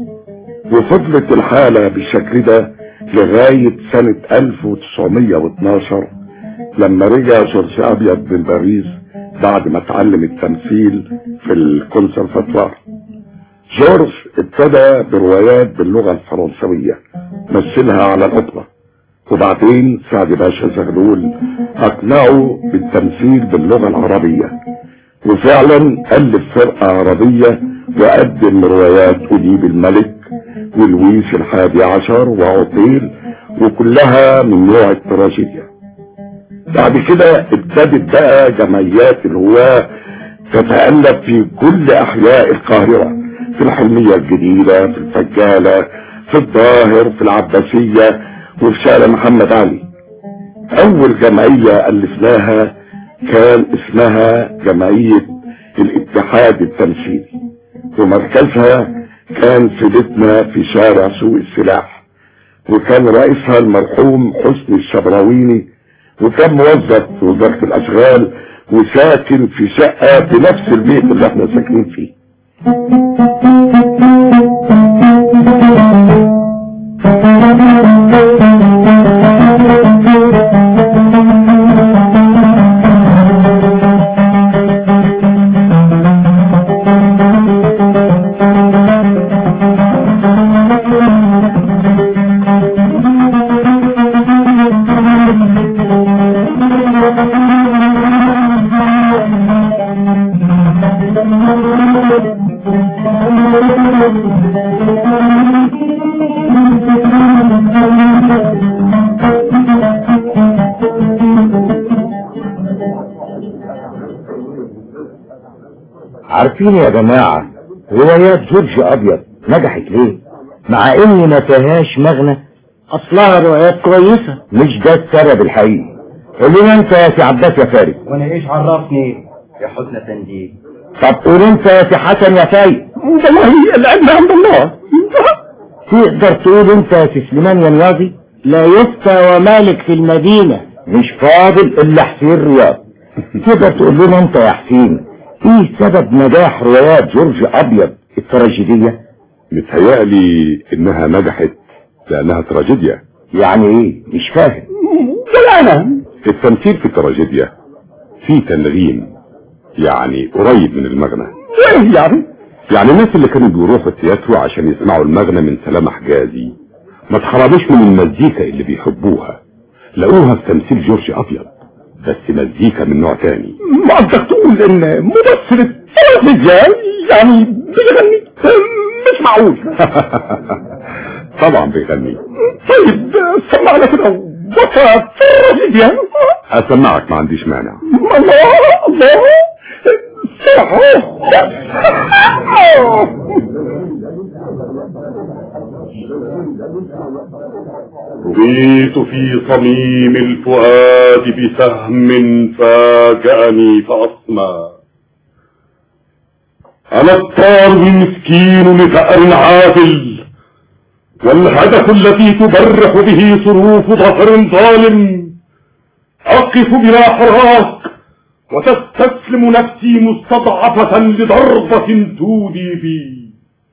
وفضلت الحالة بالشكل ده لغاية سنة ألف وتسعمية واتناشر لما رجع جورج ابيض من باريس بعد ما اتعلم التمثيل في الكونسرفاتوار. جورج ابتدى بروايات باللغة الفرنسوية مثلها على الأوبرا، وبعدين سعد باشا زغلول اقنعه بالتمثيل باللغة العربية، وفعلا ألف فرقة عربية وقدم روايات أديب الملك ولويس الحادي عشر وعطيل، وكلها من نوع التراجيديا. بعد كده ابتدت بقى جمعيات الهواة تتألف في كل أحياء القاهرة، في الحلمية الجديدة، في الفجالة، في الظاهر، في العباسية، وفي شارع محمد علي. أول جمعية ألفناها كان اسمها جمعية الاتحاد التمثيلي، ومركزها كان في بيتنا في شارع سوق السلاح، وكان رئيسها المرحوم حسني الشبراويني، وكان موظف في وزارة الأشغال وساكن في شقة في نفس البيت اللي احنا ساكنين فيه. عارفين يا جماعة روايات جورج ابيض نجحت ليه؟ مع ان ما فيهاش مغنى. اصلها روايات كويسة. مش ده السبب الحقيقي. قول لنا انت يا سي عباس يا فارس. وانا ايش عرفني يا حسن تنجيب؟ طب قول انت يا سي حسن يا فايق. والله العلم عند الله. تقدر تقول انت يا سي سليمان يا نياضي؟ لا يفتى ومالك في المدينة. مش فاضل الا حسين رياض. تقدر تقول لنا انت يا حسين ايه سبب نجاح روايات جورج ابيض التراجيدية؟ متهيألي انها نجحت لانها تراجيديا. يعني ايه؟ مش فاهم. ولا التمثيل في التراجيديا في تنغيم، يعني قريب من المغنى. ايه يعني؟ يعني الناس اللي كانوا بيروحوا التياترو عشان يسمعوا المغنى من سلامة حجازي ما اتحرموش من المزيكا اللي بيحبوها، لقوها في تمثيل جورج ابيض بس مزيكا من نوع تاني. ما قصدك تقول ان ممثل التراجيديا يعني بيغني؟ مش معقول. طبعا بيغني. طيب سمعنا كده وصفة تراجيديا. هسمعك ما عنديش مانع. الله الله رميت في صميم الفؤاد بسهم فاجأني فأصمى، أنا الطالب المسكين لثأر عادل، والهدف الذي تبرح به صروف ظفر ظالم. أقف بلا حراك وتستسلم نفسي مستضعفة لضربة تودي بي،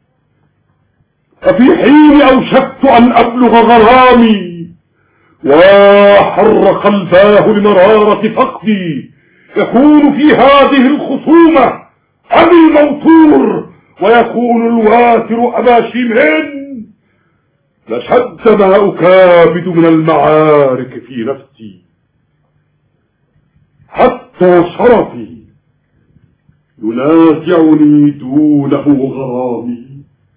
ففي حين أوشكت أن أبلغ غرامي وحر قلباه لمرارة فقدي، يكون في هذه الخصومة أبي الموتور ويكون الواتر أبا شيمين، لشد ما أكابد من المعارك في نفسي، حتى شرفي ينازعني دونه غرامي.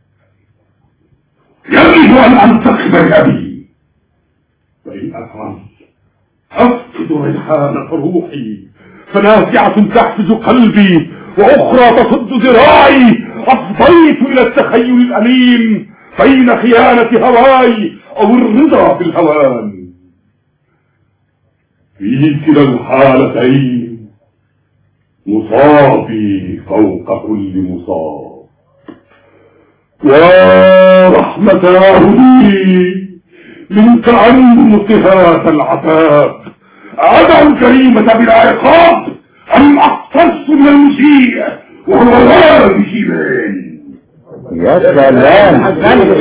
يجب أن أنتخب بأبي، وإن أفعل أفقد ريحانة روحي، فنازعة تحفز قلبي وأخرى تصد ذراعي. أفضيت إلى التخيل الأليم بين خيانة هواي أو الرضا بالهوان. في كلا الحالتين مصابي فوق كل مصاب، ورحمته لي من تعنت هذا العذاب. أدع الجريمة بلا عقاب أم أقتص من المسيء وهو غير شيئين؟ يا سلام،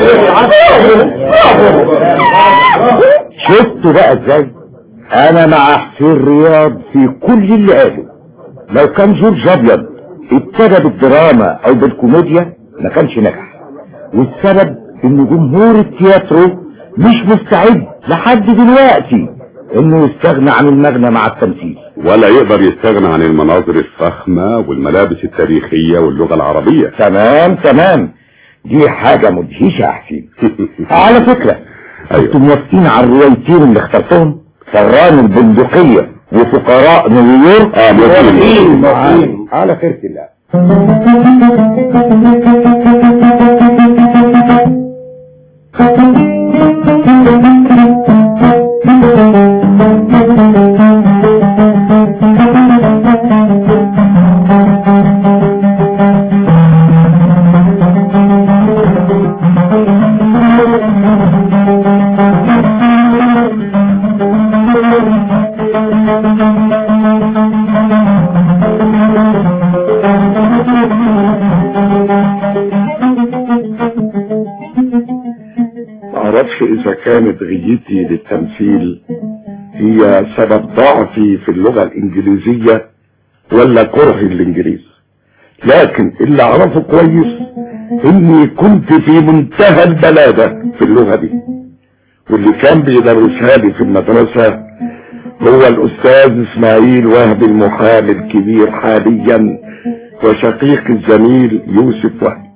شفتوا بقى ازاي؟ انا مع حسين رياض في كل اللي قاله. لو كان جورج ابيض ابتدى بالدراما او بالكوميديا ما كانش نجح، والسبب ان جمهور التياترو مش مستعد لحد دلوقتي انه يستغنى عن المغنى مع التمثيل، ولا يقدر يستغنى عن المناظر الفخمة والملابس التاريخية واللغة العربية. تمام تمام، دي حاجة مدهشة يا حسين. على فكرة انتوا موافقين على الروايتين اللي اخترتهم؟ فران البندقية وفقراء نيويورك. اه موافقين على خيرة الله. معرفش اذا كانت غيتي للتمثيل هي سبب ضعفي في اللغة الانجليزية ولا كرهي الانجليز، لكن اللي اعرفه كويس اني كنت في منتهى البلادة في اللغة دي، واللي كان بيدرسها لي في المدرسة هو الاستاذ اسماعيل وهبي المحامي الكبير حاليا وشقيق الزميل يوسف وهبي.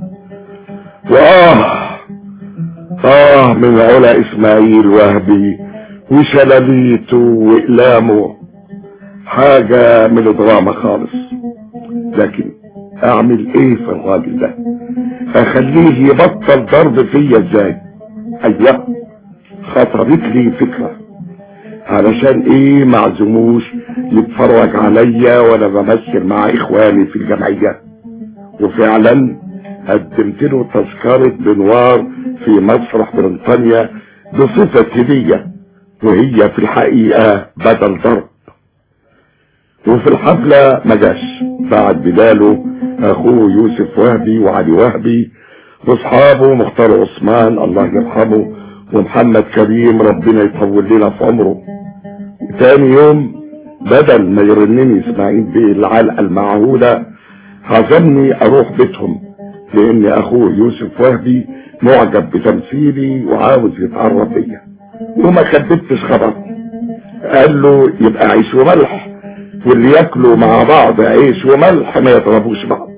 وآه آه من علا إسماعيل وهبي وشلاليته وإقلامه، حاجة من الدراما خالص. لكن أعمل إيه في الراجل ده؟ أخليه يبطل ضرب فيا إزاي؟ أيوة، خطرت لي فكرة، علشان إيه معزموش يتفرج عليا وأنا بمثل مع إخواني في الجمعية. وفعلا قدمت له تذكرة بنوار في مسرح بريطانيا بصفة هدية، وهي في الحقيقة بدل ضرب. وفي الحفلة ما جاش، بعد بداله اخوه يوسف وهبي وعلي وهبي واصحابه مختار عثمان الله يرحمه ومحمد كريم ربنا يطول لنا في عمره. تاني يوم بدل ما يرنني اسماعيل بيه العلقة المعهودة عزمني اروح بيتهم، لان اخوه يوسف وهبي معجب بتمثيلي وعاوز يتعرف بيا، وما كدبتش خبر. قال له يبقى عيش وملح، واللي ياكلوا مع بعض عيش وملح ما يضربوش بعض.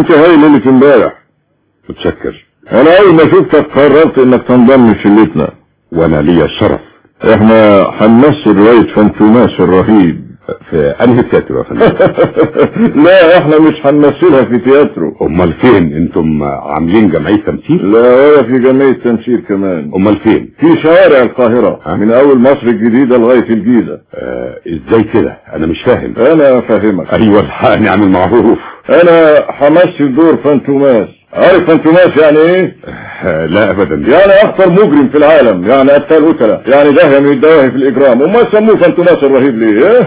كنت هاي ليلة امبارح. متشكر. انا اول ما شفتك قررت انك تنضم لشلتنا، وانا ليا الشرف. احنا هنمثل رواية فانتوماس الرهيب. في انهي تياترو يا فندم؟ لا احنا مش هنمثلها في تياترو. امال فين؟ انتم عاملين جمعية تمثيل؟ لا ولا في جمعية تمثيل كمان. امال فين؟ في شوارع القاهرة ها؟ من اول مصر الجديدة لغاية الجيزة. آه ازاي كده؟ انا مش فاهم. انا افهمك. ايوه الحقني عن المعروف. انا همثل دور فانتوماس. عارف فانتوماس يعني ايه؟ آه لا ابدا. يعني اخطر مجرم في العالم، يعني قتال قتلة، يعني داهية من الدواهي في الاجرام. وما سموه فانتوماس الرهيب ليه؟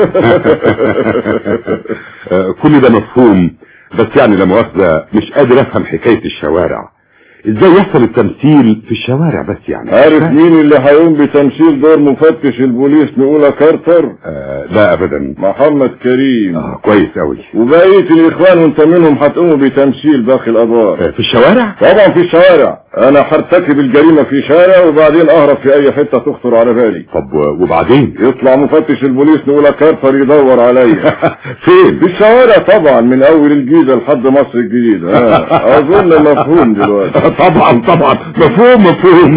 آه كل ده مفهوم، بس يعني لا مؤاخذة مش قادر افهم حكاية الشوارع. ازاي يحصل التمثيل في الشوارع بس يعني؟ عارف مين اللي هيقوم بتمثيل دور مفتش البوليس نقولة كارتر؟ آه لا ابدا. محمد كريم. اه كويس اوي. وبقية الاخوان وانت منهم هتقوموا بتمثيل باقي الادوار. آه في الشوارع؟ طبعا في الشوارع. انا هرتكب الجريمة في شارع وبعدين اهرب في اي حتة تخطر على بالي. طب وبعدين؟ يطلع مفتش البوليس نقولة كارتر يدور عليا. فين؟ في الشوارع طبعا، من اول الجيزة لحد مصر الجديدة. آه. اظن مفهوم دلوقتي. طبعا طبعا مفهوم مفهوم.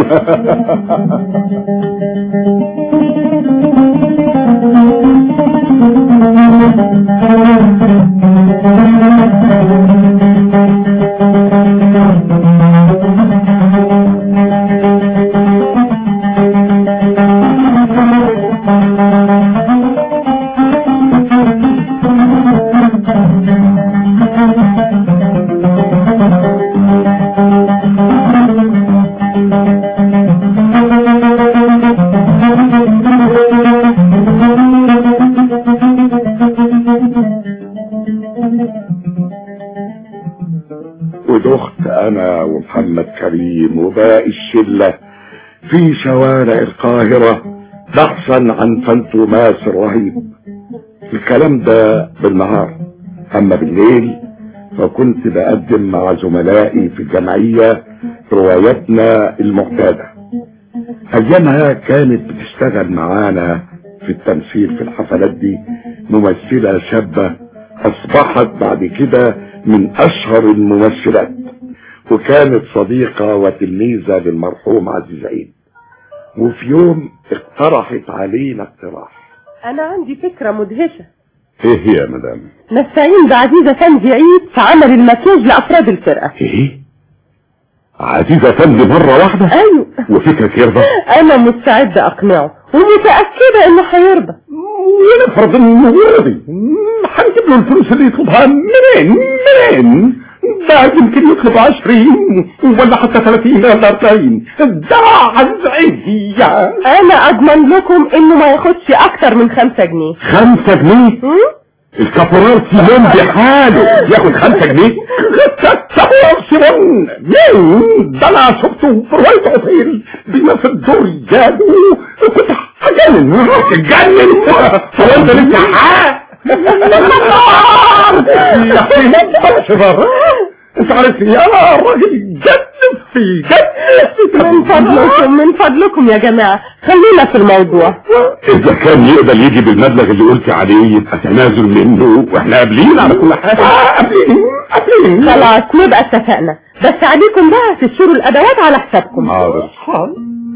ودخت انا ومحمد كريم وباقي الشلة في شوارع القاهرة بحثا عن فانتوماس الرهيب. الكلام ده بالنهار، اما بالليل فكنت بقدم مع زملائي في الجمعية روايتنا المعتادة. ايامها كانت بتشتغل معانا في التمثيل في الحفلات دي ممثلة شابة اصبحت بعد كده من اشهر الممثلات، وكانت صديقة وتلميذة للمرحوم عزيز عيد. وفي يوم اقترحت علينا اقتراح. انا عندي فكرة مدهشة. ايه هي يا مدام؟ نستعين بعزيزة فندي عيد في عمل المكياج لافراد الفرقة. ايه؟ عزيزة فندي مرة واحدة؟ ايوه. وفكرك يرضى؟ انا مستعدة اقنعه ومتأكدة انه هيرضى. ونفرض انه يرضي، هنجيب له الفلوس اللي يطلبها منين؟ منين؟ ده يمكن يطلب عشرين ولا حتى ثلاثين ولا اربعين. ده عزيز عيد. انا اضمن لكم انه ما ياخدش اكتر من خمسة جنيه. خمسة جنيه؟ الكابورال سيمون بحاله ياخد خمسة جنيه؟ كابورال سيمون مين؟ ده انا شفته في رواية عطيل بما في الدور جادو. كنت هجنن هجنن. هو انت لسه حق؟ يا اخي ما تبقاش بره. انت عارف ايه؟ انا الراجل جد في جد. من فضلكم من فضلكم يا جماعة خلينا في الموضوع. اذا كان يقدر يجي بالمبلغ اللي قلت عليه يبقى تنازل منه، واحنا قابلين على كل حاجة. قابلين قابلين. خلاص نبقى اتفقنا، بس عليكم بقى تشتروا الادوات على حسابكم. حاضر حاضر.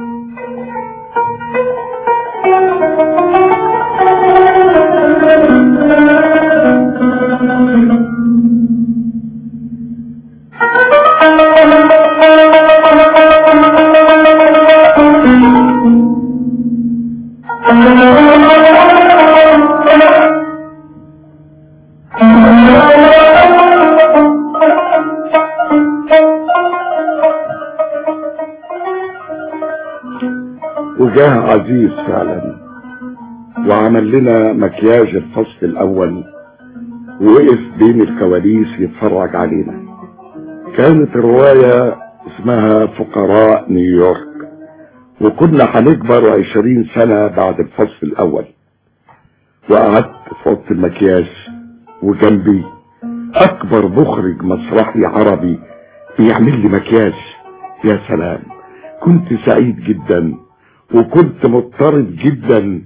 وجاه عزيز فعلا وعمل لنا مكياج الفصل الاول، ووقف بين الكواليس يتفرج علينا. كانت الرواية اسمها فقراء نيويورك، وكنا هنكبر عشرين سنة بعد الفصل الاول. وقعدت في اوضه المكياج وجنبي اكبر مخرج مسرحي عربي بيعمل لي مكياج. يا سلام، كنت سعيد جدا وكنت مضطرب جدا.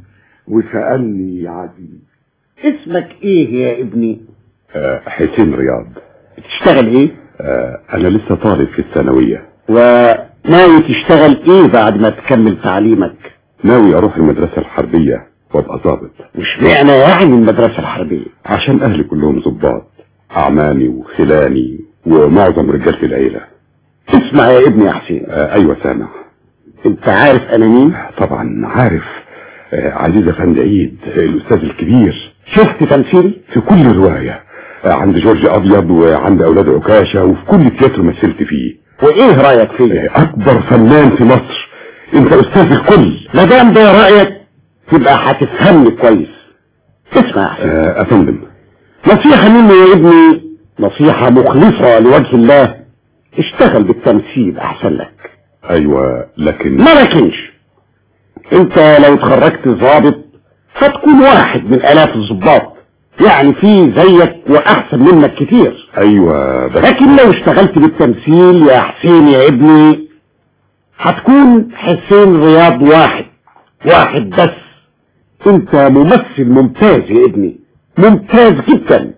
وسألني يا عزيز، اسمك ايه يا ابني؟ أه حسين رياض. بتشتغل ايه؟ آه انا لسه طالب في الثانوية. وناوي تشتغل ايه بعد ما تكمل تعليمك؟ ناوي اروح المدرسة الحربية وابقى ضابط. مش معنى يعني المدرسة الحربية؟ عشان اهلي كلهم ضباط، اعمامي وخلاني ومعظم رجالة العيلة. اسمع يا ابني يا حسين. آه ايوه سامع. انت عارف انا مين؟ طبعا عارف. آه عزيز افندي عيد الاستاذ الكبير. شفت تمثيلي؟ في كل رواية. آه عند جورج ابيض وعند اولاد عكاشة وفي كل تياترو مثلت فيه. وايه رايك فيه؟ آه اكبر فنان في مصر. انت استاذ الكل. ما دام ده رايك تبقى هتفهمني كويس. اسمع يا حسين. آه افندم. نصيحة مني يا ابني، نصيحة مخلصة لوجه الله. اشتغل بالتمثيل احسن لك. ايوه لكن ما لكنش. انت لو اتخرجت ضابط هتكون واحد من الاف الضباط، يعني في زيك واحسن منك كتير. ايوه بس لكن لو اشتغلت بالتمثيل يا حسين يا ابني هتكون حسين رياض واحد واحد بس. انت ممثل ممتاز يا ابني، ممتاز جدا.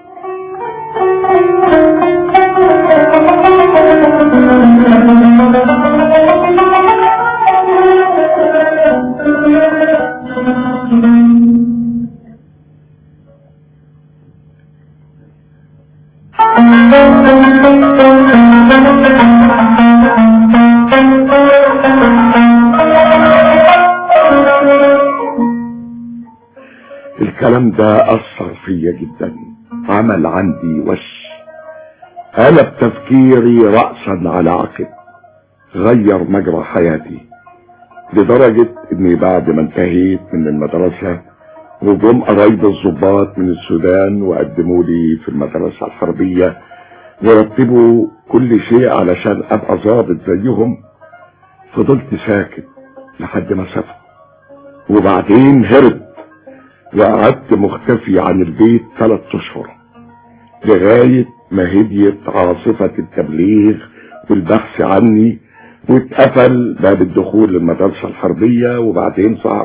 الكلام ده اثر فيا جدا، عمل عندي وش، قلب تفكيري رأسا على عقب، غير مجرى حياتي، لدرجة اني بعد ما انتهيت من المدرسة وجم قرايب الضباط من السودان وقدموا لي في المدرسة الحربية ورتبوا كل شيء علشان ابقى ضابط زيهم، فضلت ساكت لحد ما سافروا، وبعدين هرب وقعدت مختفي عن البيت ثلاث اشهر لغاية ما هديت عاصفة التبليغ والبحث عني واتقفل باب الدخول للمدرسة الحربية. وبعدين صار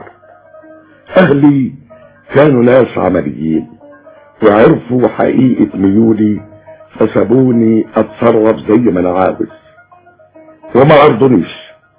اهلي كانوا ناس عمليين وعرفوا حقيقة ميولي فسابوني اتصرف زي ما انا عاوز وما عرضونيش.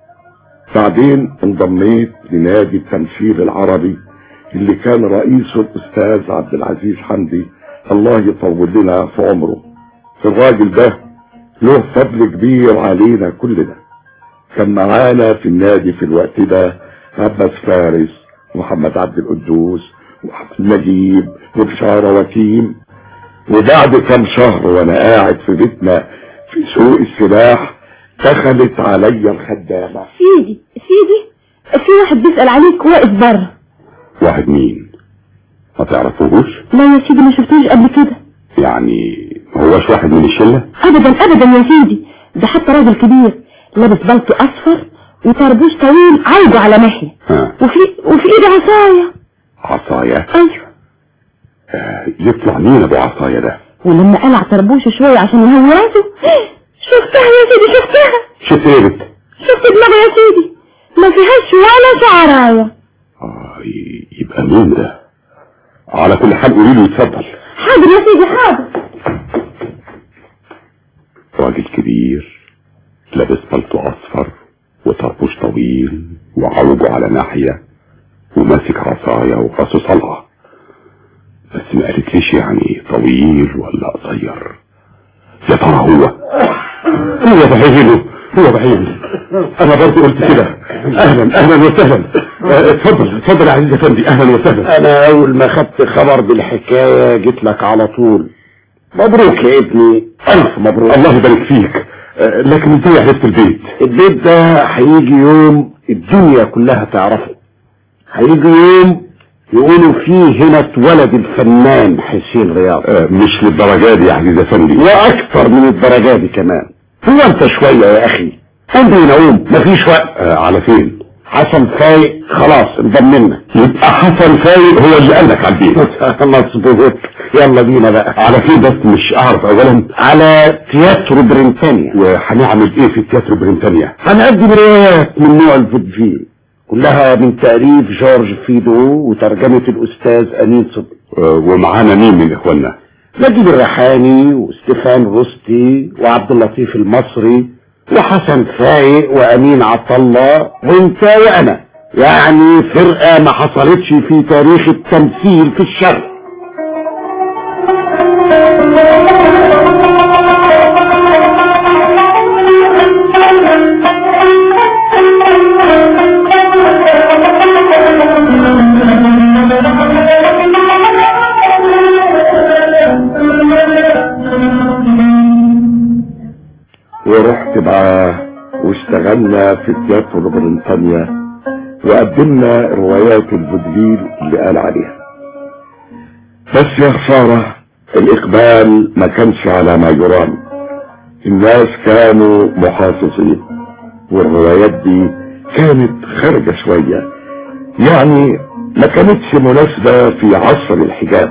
بعدين انضميت لنادي التمثيل العربي اللي كان رئيسه الاستاذ عبد العزيز حمدي، الله يطول لنا في عمره. الراجل ده له فضل كبير علينا كلنا. كان معانا في النادي في الوقت ده عباس فارس ومحمد عبد القدوس وحسن نجيب وبشارة وكيم. وبعد كم شهر وانا قاعد في بيتنا في سوق السلاح دخلت عليا الخدامة. سيدي سيدي في واحد بيسأل عليك واقف بره. واحد مين؟ ما تعرفوهوش؟ لا يا سيدي ما شفتوش قبل كده. يعني ما هوش واحد من الشلة؟ ابدا ابدا يا سيدي، ده حتى راجل كبير لابس بلطو اصفر وطربوش طويل عايده على ناحية وفي وفي ايده عصاية. عصاية؟ ايوه. آه يطلع مين ابو عصاية ده؟ ولما قلع طربوشه شوية عشان يهواسه شفتها يا سيدي شفتها. شفت ايه بت؟ شفت دماغي يا سيدي ما فيهاش ولا شعراية. اه يبقى مين ده؟ على كل حال قولي له يتفضل. حاضر يا سيدي حاضر. راجل كبير لابس بلطو اصفر وطربوش طويل وعوجه على ناحية وماسك عصاية وراسه صلعة، بس ما قالتليش يعني طويل ولا قصير. يا ترى هو هو بحيله هو بحيله انا برضه قلت كده. اهلا اهلا وسهلا. اتفضل اتفضل يا عزيز افندي. اهلا وسهلا. انا اول ما خدت خبر بالحكاية جيت لك على طول. مبروك يا ابني، الف مبروك. الله يبارك فيك. لكن ازاي عرفت البيت؟ البيت ده هيجي يوم الدنيا كلها تعرفه، هيجي يوم يقولوا فيه هنا اتولد الفنان حسين رياض. آه مش للدرجة دي يا عزيز افندي، واكثر من الدرجة دي كمان. هو انت شوية يا اخي عندي نقوم مفيش وقت. آه على فين؟ حسن فايق خلاص انضم لنا. يبقى حسن فايق هو اللي قالك على البيت. مظبوط. يلا بينا بقى. على فين بس مش اعرف اولا؟ على تياترو برينتانيا. وهنعمل ايه في تياترو برينتانيا؟ هنقدم روايات من نوع الفودفيل كلها من تأليف جورج فيدو وترجمة الاستاذ امين صدقي. آه ومعانا مين من اخواننا؟ نجيب الريحاني وستيفان روستي وعبد اللطيف المصري وحسن فايق وامين عطله وانت وانا، يعني فرقة ما حصلتش في تاريخ التمثيل في الشرق. ورحت معاه واشتغلنا في تياترو بريطانيا وقدمنا روايات الفودفيل اللي قال عليها. بس يا خسارة الإقبال ما كانش على ما يرام، الناس كانوا محافظين والروايات دي كانت خارجة شوية، يعني ما كانتش مناسبة في عصر الحجاب.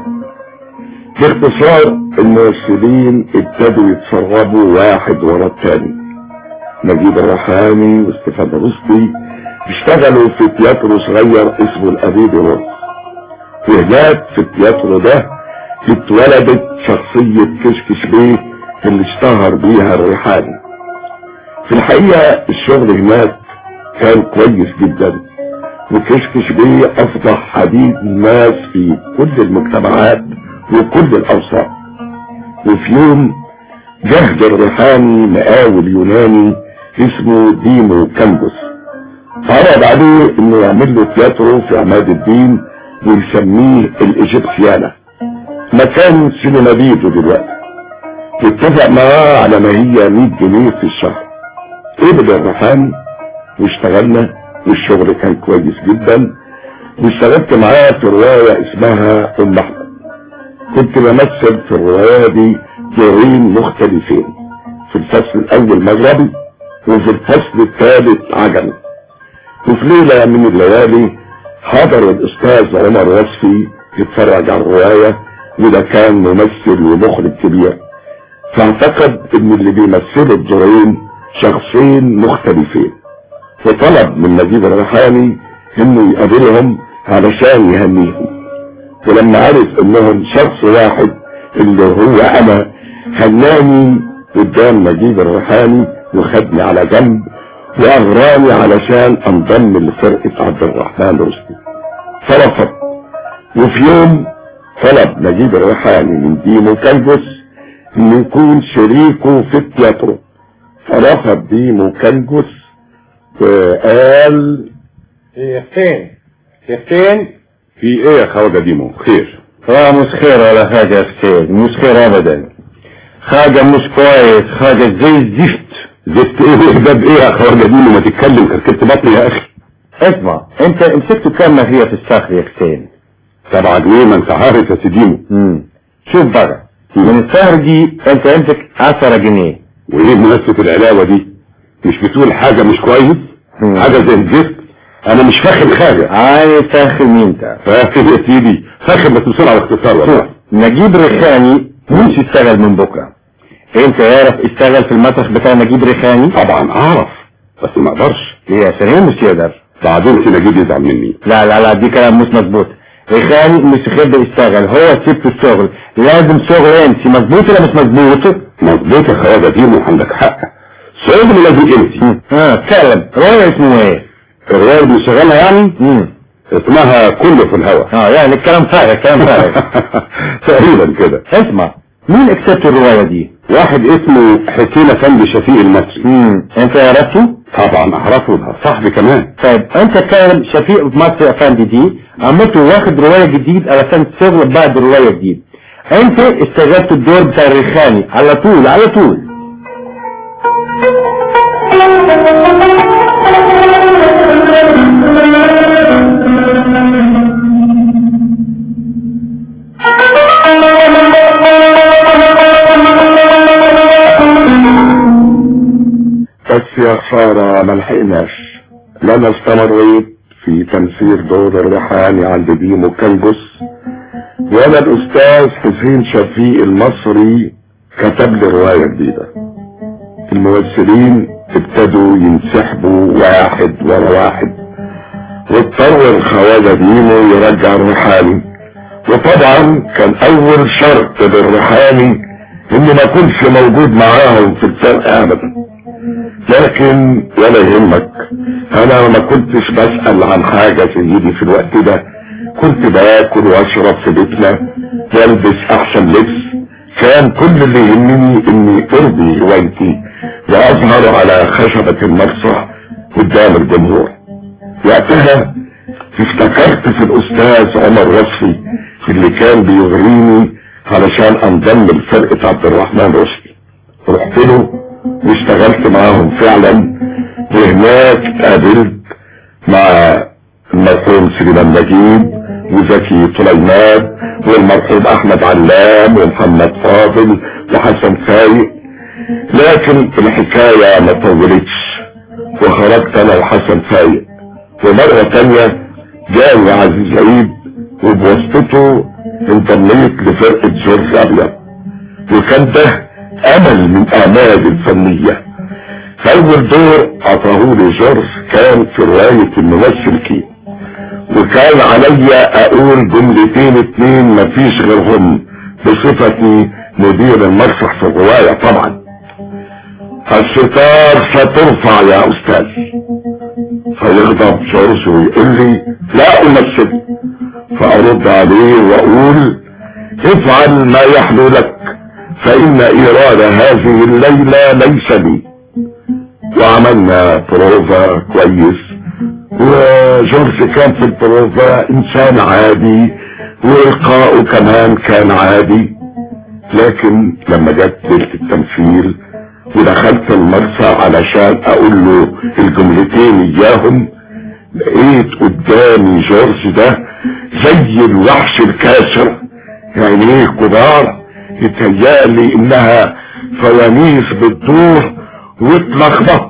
باختصار الممثلين ابتدوا يتسربوا واحد ورا التاني. نجيب الريحاني وستيفان روستي اشتغلوا في تياترو صغير اسمه الأبيض روز، وهناك في التياترو ده اتولدت شخصية كشكش بيه اللي اشتهر بيها الريحاني. في الحقيقة الشغل هناك كان كويس جدا، وكشكش بيه أفضح حديد الناس في كل المجتمعات وكل الأوساط. وفي يوم جهد الريحاني مقاول يوناني اسمه ديمو كانجوس، عرض عليه انه يعمل له تياترو في عماد الدين ويسميه الايجيبسيانا، مكان سينما بيتو دلوقتي. اتفق معاه على ما هي مية جنيه في الشهر. قبل الريحاني واشتغلنا والشغل كان كويس جدا، واشتغلت معاه في رواية اسمها ام احمد. كنت بمثل في الرواية دي دورين مختلفين، في الفصل الاول مغربي وفي الفصل الثالث عجمي. وفي ليلة من الليالي حضر الاستاذ عمر وصفي يتفرج على الرواية، وده كان ممثل ومخرج كبير، فاعتقد ان اللي بيمثلوا الدورين شخصين مختلفين، وطلب من نجيب الريحاني انه يقابلهم علشان يهنيهم. ولما عرف انهم شخص واحد اللي هو انا، هناني قدام نجيب الريحاني وخدني على جنب واغراني علشان انضم لفرقة عبد الرحمن رشدي، فرفض. وفي يوم طلب نجيب الريحاني من ديمو كانجوس انه يكون شريكه في التياترو، فرفض ديمو كانجوس وقال يا حسين يا حسين في ايه يا خواجة ديمو؟ خير؟ لا مش خير ولا حاجة يا حسين، مش خير ابدا، حاجة مش كويس، حاجة زي الزفت. زفت ايه ده بايه يا خواجة ديمو؟ ما تتكلم، كركبت بطني يا اخي. اسمع، انت مسكته كام ما هي في الصخر يا حسين؟ سبعة جنيه، ما انت عارف يا سيديمو. امم شوف بقى، من السهر دي انت امسك عشرة جنيه. وايه مناسبة العلاوة دي؟ مش بتقول حاجة مش كويس؟ مم. حاجة زي الزفت؟ انا مش فاهم حاجة. عايز فاهم انت؟ فاهم يا سيدي، فاهم بس بسرعة باختصار والله. نجيب ريحاني مش يشتغل من بكرة. انت عارف اشتغل في المسرح بتاع نجيب ريحاني؟ طبعا اعرف، بس ما اقدرش. ليه؟ عشان هو مش يقدر. بعدين في نجيب يزعل مني. لا لا لا، دي كلام مش مظبوط. ريحاني مش يقدر يشتغل، هو سيبت الشغل، لازم شغل انت. مظبوط ولا مش مظبوط؟ مظبوط يا خواجة ديمو، عندك حق، شغل لازم انت. اه اتكلم. رواية اسمه ايه؟ الرواية اللي شغالها يعني؟ امم اسمها كله في الهوا. اه يعني الكلام فارغ، كلام فارغ. تقريبا كده. اسمع، مين اكتبت الرواية دي؟ واحد اسمه حسين افندي شفيق المصري. امم انت عرفته؟ طبعا اعرفه، ده صاحبي كمان. طيب انت كان شفيق مصري افندي دي عملته واخد رواية جديد علشان تشتغل بعد رواية جديد. انت استغلت الدور بتاع الريحاني على طول على طول. بس يا خسارة ما لحقناش، لا انا استمريت في تمثيل دور الريحاني عند ديمو كانجوس، ولا الاستاذ حسين شفيق المصري كتب لي رواية جديدة. الممثلين ابتدوا ينسحبوا واحد ورا واحد، واضطر الخواجة ديمو يرجع الريحاني، وطبعا كان اول شرط للريحاني اني ما كنتش موجود معاهم في الفرق ابدا. لكن ولا يهمك، انا ما كنتش بسأل عن حاجة سيدي في الوقت ده. كنت باكل واشرب في بيتنا والبس احسن لبس. كان كل اللي يهمني اني ارضي هوايتي واظهر على خشبة المسرح قدام الجمهور. وقتها افتكرت في الاستاذ عمر وصفي اللي كان بيغريني علشان انضم لفرقة عبد الرحمن رشدي. رحت له واشتغلت معاهم فعلا، وهناك قابلت مع المرحوم سليمان نجيب وزكي سليمان والمرحوم احمد علام ومحمد فاضل وحسن فايق. لكن الحكاية ما طولتش وخرجت انا وحسن فايق، ومرة تانية جاء عزيز عيد وبواسطته انضميت لفرقة جورج ابيض، وكان ده امل من امالي الفنية. اول دور عطاهولي جورج كان في رواية الممثل كي، وكان عليا اقول جملتين اتنين مفيش غيرهم بصفتي مدير المسرح في الرواية. طبعا الستار سترفع يا استاذ، فيغضب جورج ويقول لي لا امثل، فارد عليه واقول افعل ما يحلو لك فان ايراد هذه الليلة ليس لي. وعملنا بروفا كويس، وجورج كان في البروفا انسان عادي والقاؤه كمان كان عادي. لكن لما جت ليلة التمثيل ودخلت المرسى علشان اقول له الجملتين اياهم، لقيت قدامي جورج ده زي الوحش الكاسر، عينيه كبار يتهيألي انها فوانيس بتدور واتلخبط.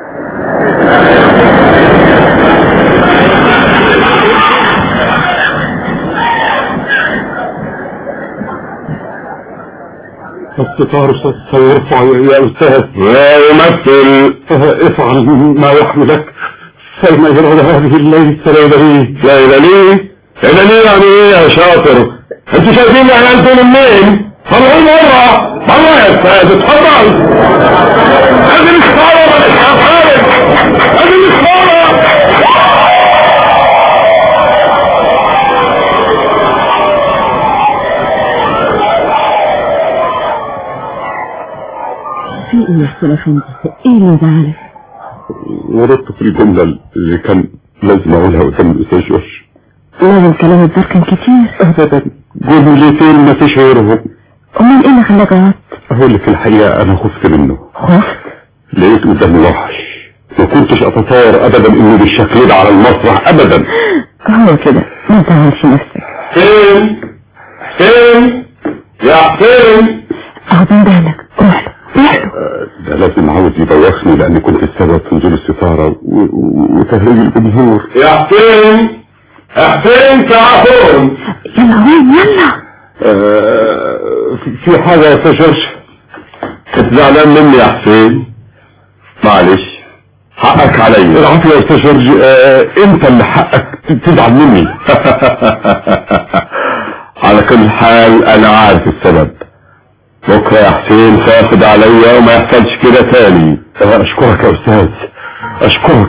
الستار سيرفع يا استاذ. يا يمثل افعل ما يحملك فإن يراد هذه الليلة ليلة لي. ليلة لي؟ ليلة لي يعني ايه يا شاطر؟ انتوا شايفين يعني انتوا منين؟ طلعوا مرة مرة يا استاذ، اتفضل. هذه مش صورة يا خالد، هذه مش صورة. في ايه يا استاذ؟ ايه اللي زعلك؟ وردت في الجملة اللي كان لازم اقولها قدام الاستاذ جورج. لازم كلام الدار كان كتير. ابدا جملتين ما فيش غيرهم. امال ايه اللي خلاك غلط؟ اقول لك الحقيقة انا خفت منه. خفت؟ لقيت قدامي وحش، ما كنتش اتصور ابدا انه بالشكل ده على المسرح ابدا. هو كده ما تزعلش نفسك. حسين حسين يا حسين، اخدين بالك، روح له روح له. ده لازم عاوز يبوخني لان كنت السبب في نزول الستارة وتهريج الجمهور. يا حسين يا حسين تعالون. يلا وين يلا. آه في حاجة يا استاذ جورج؟ كنت زعلان مني يا حسين، معلش حقك عليا. العفو يا استاذ جورج، آه انت اللي حقك تزعل مني. على كل حال انا عارف السبب. بكرة يا حسين تاخد عليا وما يحصلش كده تاني. اشكرك يا استاذ، اشكرك.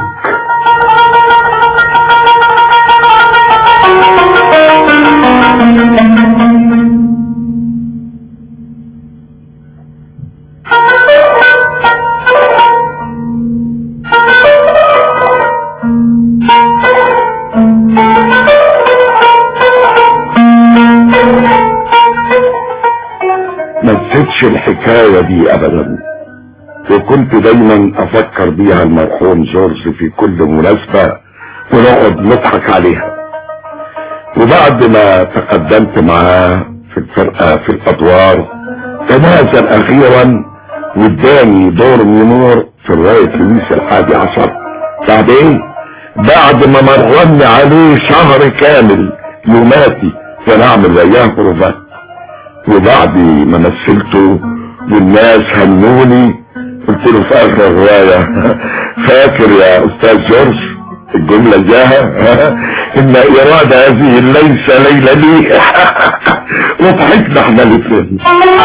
ما نسيتش الحكاية دي ابدا، وكنت دايما افكر بيها المرحوم جورج في كل مناسبة ونقعد نضحك عليها. وبعد ما تقدمت معاه في الفرقة في الادوار تنازل اخيرا واداني دور نور في رواية لويس الحادي عشر. بعدين بعد ما مرني عليه شهر كامل يوماتي ونعمل وياه بروفات، وبعد ما مثلته والناس هنوني قلت له في اخر الرواية فاكر يا استاذ جورج الجملة جاها ان ارادة هذه ليس ليلة لي. وضحكنا احنا الاثنين.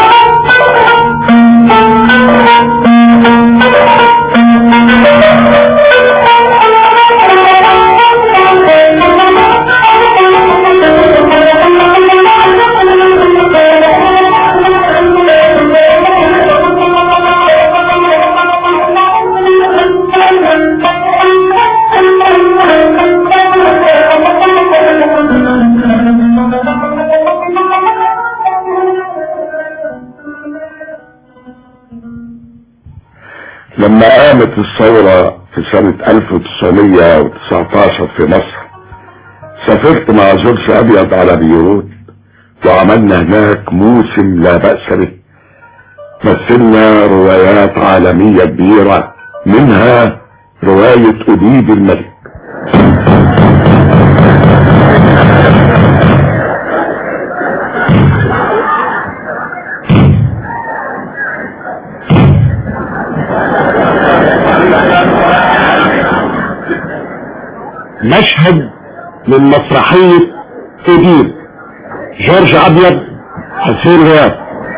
لما قامت الثورة في سنة ألف وتسعمية وتسعتاشر في مصر، سافرت مع جورج أبيض على بيروت وعملنا هناك موسم لا بأس به. مثلنا روايات عالمية كبيرة، منها رواية أديب الملك. مشهد من مسرحية أديب، جورج أبيض، حسين رياض.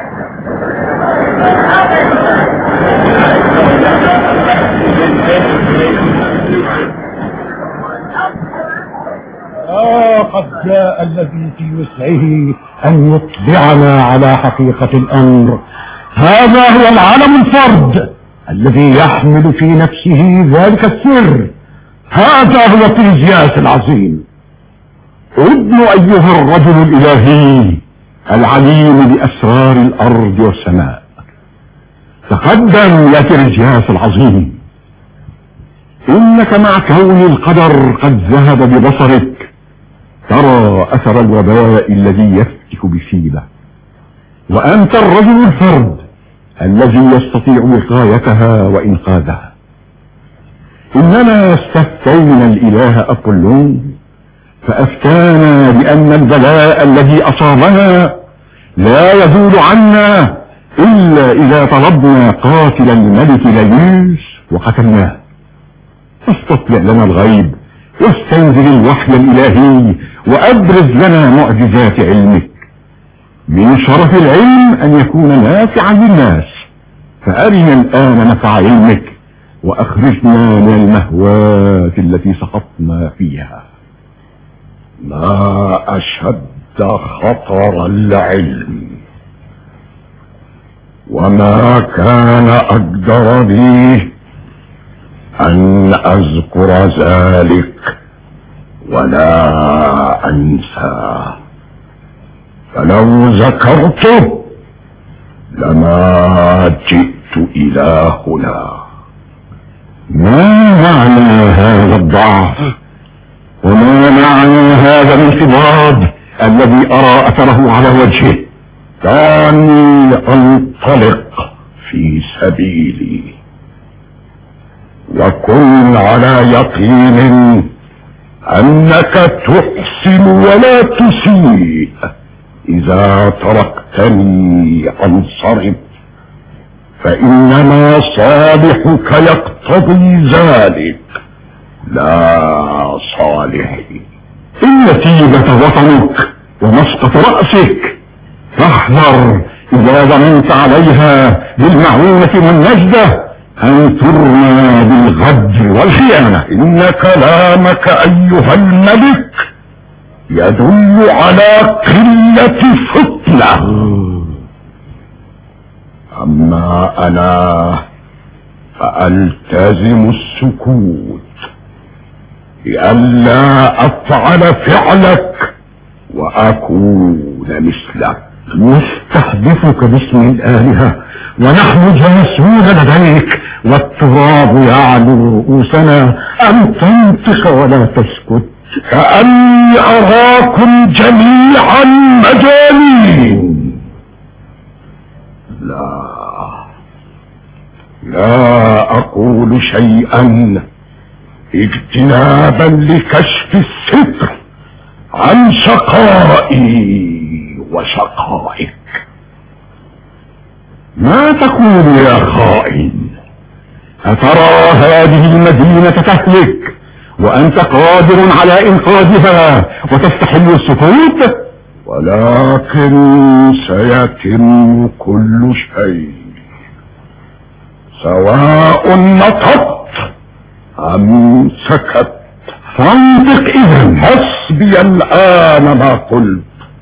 آه قد جاء الذي في وسعه أن يطلعنا على حقيقة الأمر. هذا هو العالم الفرد الذي يحمل في نفسه ذلك السر. هذا هو تيزياس العظيم، ابن أيها الرجل الإلهي العليم بأسرار الأرض والسماء. تقدم يا تيزياس العظيم، إنك مع كون القدر قد ذهب ببصرك ترى أثر الوباء الذي يفتك بسيلة، وأنت الرجل الفرد الذي يستطيع وقايتها وإنقاذها. إننا استفتينا الإله أبولون فأفتانا بأن البلاء الذي أصابنا لا يزول عنا إلا إذا طلبنا قاتل الملك ليوس وقتلناه. فاستطلع لنا الغيب واستنزل الوحي الإلهي وأبرز لنا معجزات علمك. من شرف العلم أن يكون نافعا للناس، فأرنا الآن نفع علمك وأخرجنا من المهوات التي سقطنا فيها. ما أشد خطر العلم، وما كان أقدر به أن أذكر ذلك ولا أنسى، فلو ذكرته لما جئت إلى هنا. ما معنى هذا الضعف وما معنى هذا الانقباض الذي أرى أثره على وجهه؟ دعني أنطلق في سبيلي، وكن على يقين أنك تحسن ولا تسيء. إذا تركتني أنصرف، فإنما صالحك يقتضي ذلك لا صالحي. النتيجة وطنك ومسقط رأسك، فاحذر إذا ظننت عليها بالمعونة والنجدة أن ترمى بالغدر والخيانة. إن كلامك أيها الملك يدل على قلة فطنة، أما أنا فألتزم السكوت لئلا أفعل فعلك وأكون مثلك. نستحدثك باسم الآلهة ونحن جالسون لديك والتراب يعلو رؤوسنا، أن تنطق ولا تسكت. كأني أراكم جميعا مجانين. لا لا أقول شيئا اجتنابا لكشف الستر عن شقائي وشقائك. ما تقول يا خائن؟ أترى هذه المدينة تهلك وأنت قادر على إنقاذها وتستحل السكوت، ولكن سيتم كل شيء سواء نطقت أم سكت. فانطق إذن. حسبي الآن ما قلت،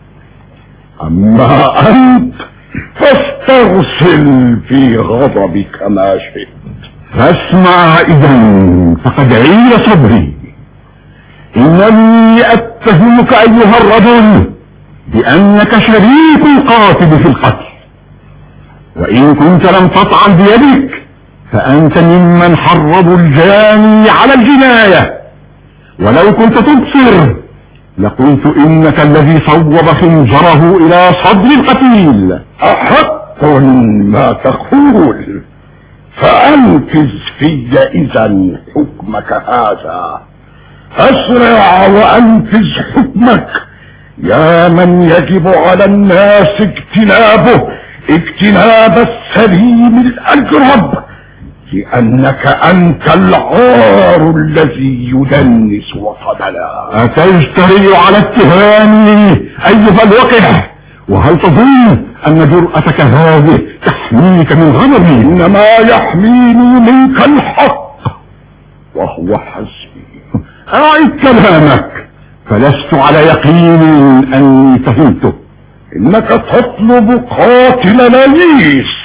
أما أنت فاسترسل في غضبك ما شئت. فاسمع إذن فقد عيل صبري. إنني أتهمك أيها الرجل بأنك شريك القاتل في القتل، وإن كنت لم تطعن بيدك فأنت ممن حرضوا الجاني على الجناية، ولو كنت تبصر لقلت إنك الذي صوب خنجره إلى صدر القتيل. أحق ما تقول، فأنفذ في إذن حكمك هذا. أسرع وأنفذ حكمك يا من يجب على الناس اجتنابه اجتناب السليم الأجرب، لأنك أنت العار الذي يدنس وطننا. أتجترئ على اتهامي أيها الوقح؟ وهل تظن أن جرأتك هذه تحميك من غضبي؟ إنما يحميني منك الحق وهو حسبي. أعد كلامك، فلست على يقين أني فهمته. إنك تطلب قاتل ليس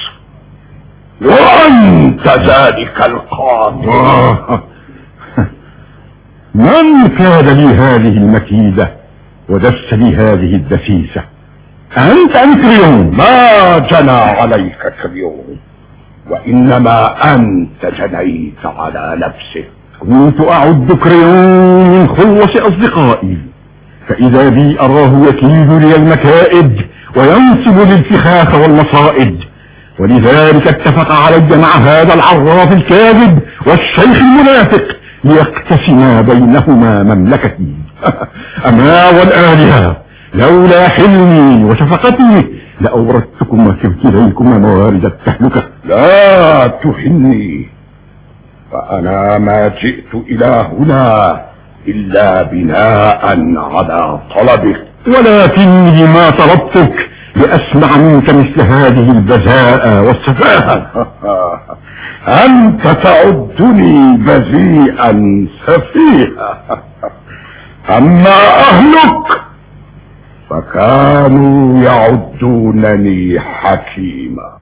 وأنت ذلك القاتل. من كاد لي هذه المكيدة ودس لي هذه الدسيسة؟ أنت أم كريون؟ ما جنى عليك كريون، وإنما أنت جنيت على نفسك. كنت أعد كريون من خلص أصدقائي، فإذا بي أراه يكيد لي المكائد وينسب للفخاخ والمصائد، ولذلك اتفق علي مع هذا العراف الكاذب والشيخ المنافق ليقتسما بينهما مملكتي. أما والآلهة لولا حلمي وشفقتي لأوردتكما كليكما موارد التهلكة. لا تهني، فأنا ما جئت إلى هنا إلا بناء على طلبك، ولكني ما طلبتك لأسمع منك مثل هذه البذاءة والسفاهة. أنت تعدني بذيئا سفيها، أما أهلك فكانوا يعدونني حكيما.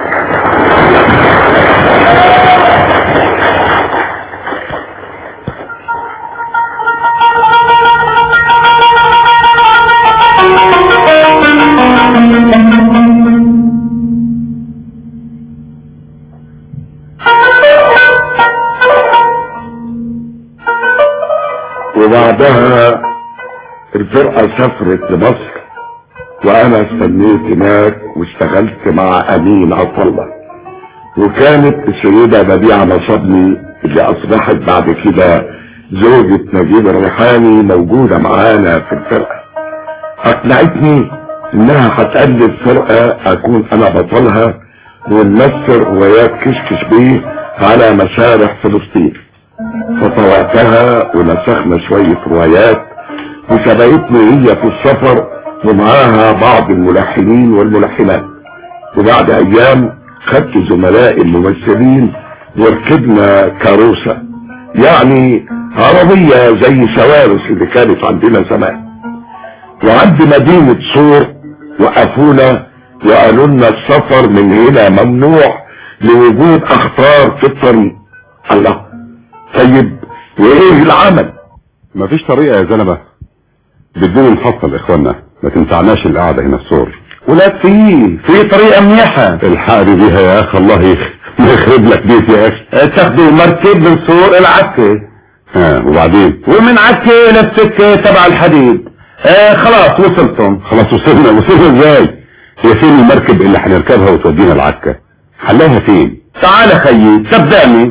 وبعدها الفرقة سافرت لمصر، وانا استنيت هناك واشتغلت مع امين عطلة، وكانت السيدة بديعة مصابني اللي اصبحت بعد كده زوجة نجيب الريحاني موجودة معانا في الفرقة. اقنعتني انها هتألف فرقة اكون انا بطلها ونمثل روايات كشكش بيه على مسارح فلسطين، فطوعتها ونسخنا شوية روايات، وسبقتني هي في السفر ومعاها بعض الملحنين والملحنات. وبعد ايام خدت زملاء الممثلين وركبنا كاروسة، يعني عربية زي سوارس اللي كانت عندنا زمان، وعند مدينة صور وقفونا وقالوا لنا السفر من هنا ممنوع لوجود اخطار في الطريق. الله، طيب وايه العمل؟ مفيش طريقة يا زلمة، بدون نحصل اخوانا، ما تنفعناش القعدة هنا في صور. ولا في في طريقة منيحة الحقني بيها يا اخ، الله يخرب لك بيت يا اخي. تاخدوا مركب من صور العكة، ها وبعدين ومن عكة للسكة تبع الحديد. آه خلاص وصلتم. خلاص وصلنا. وصلنا ازاي؟ هي فين المركب اللي هنركبها وتودينا العكة؟ حلاها فين؟ تعال خيي صدقني.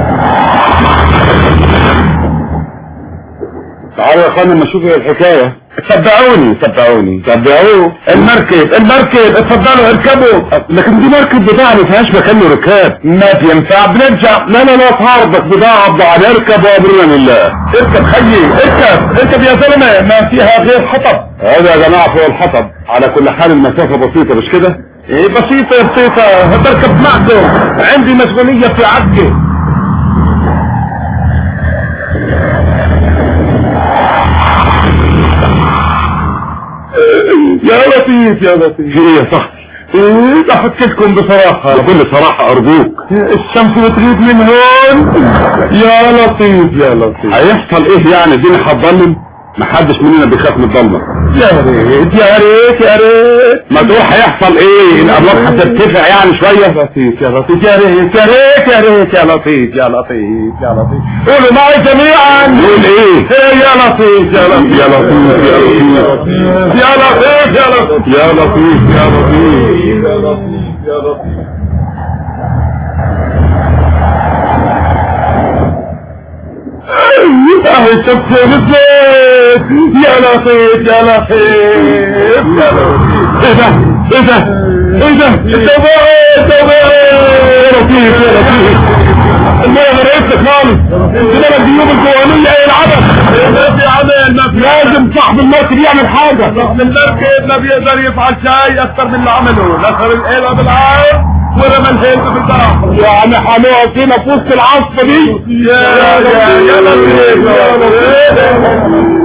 تعالوا يا اخوانا اما نشوف ايه الحكاية. تبعوني تبعوني تبعوه المركب المركب اتفضلوا اركبوا. لكن دي مركب بضاعة ما فيهاش مكان لركاب. ما بينفع بنرجع. لا لا لا تعرضك بضاعة بضاعة اركب وامرنا لله. اركب خيي اركب اركب يا زلمة ما فيها غير حطب. هذا يا جماعة فوق الحطب. على كل حال المسافة بسيطة مش كده؟ ايه بسيطة بسيطة بركب معكم عندي مشغولية في عكي. يا لطيف يا لطيف. ايه يا صاحبي؟ ايه بحكي لكم بصراحة بكل صراحة ارجوك. الشمس بتغيب من هون. يا لطيف يا لطيف. هيحصل ايه يعني الدنيا هتضلم؟ محدش مننا بيخاف من الضلمة. يا ريت يا ريت يا ريت. ما تقول هيحصل ايه؟ الاملاك هترتفع يعني شوية. يا لطيف يا لطيف يا ريت يا ريت يا ريت يا لطيف يا لطيف يا لطيف. قولوا معي جميعا. قول ايه؟ يا لطيف يا لطيف يا لطيف يا لطيف يا لطيف يا لطيف يا لطيف يا لطيف يا لطيف يا لطيف. اهي الشمس نزلت. يا لطيف يا لطيف يا لطيف. ايه ده ايه ده ايه ده الدواء الدواء. يا لطيف يا لطيف. المية غرقت خالص. انت الجيوب الجوانية ايه العبث. ما في عمل ما في. لازم صاحب المركب يعمل حاجة. صاحب المركب ما بيقدر يفعل شيء اكثر من اللي عمله. نشر القلة بالعين ورمى الهيل في البحر. يعني هنقعد فينا في وسط العصفة دي. يا يا يا لطيف يا لطيف.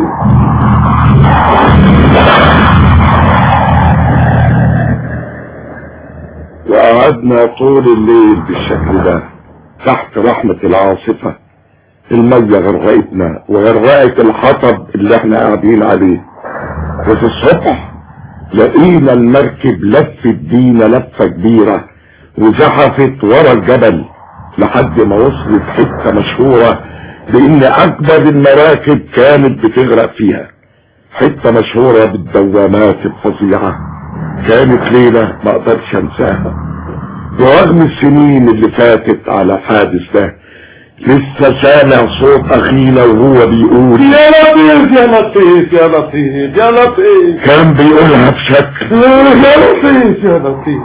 وقعدنا طول الليل بالشكل ده تحت رحمة العاصفة. المية غرقتنا وغرقت الحطب اللي احنا قاعدين عليه. وفي الصبح لقينا المركب لفت بينا لفة كبيرة وزحفت ورا الجبل لحد ما وصلت حتة مشهورة بان اكبر المراكب كانت بتغرق فيها. حتة مشهورة بالدوامات الفظيعة. كانت ليلة ما اقدرش انساها. ورغم السنين اللي فاتت على الحادث ده لسه سامع صوت اخينا وهو بيقول يا لطيف يا لطيف يا لطيف يا لطيف. كان بيقولها بشكل يا لطيف يا لطيف.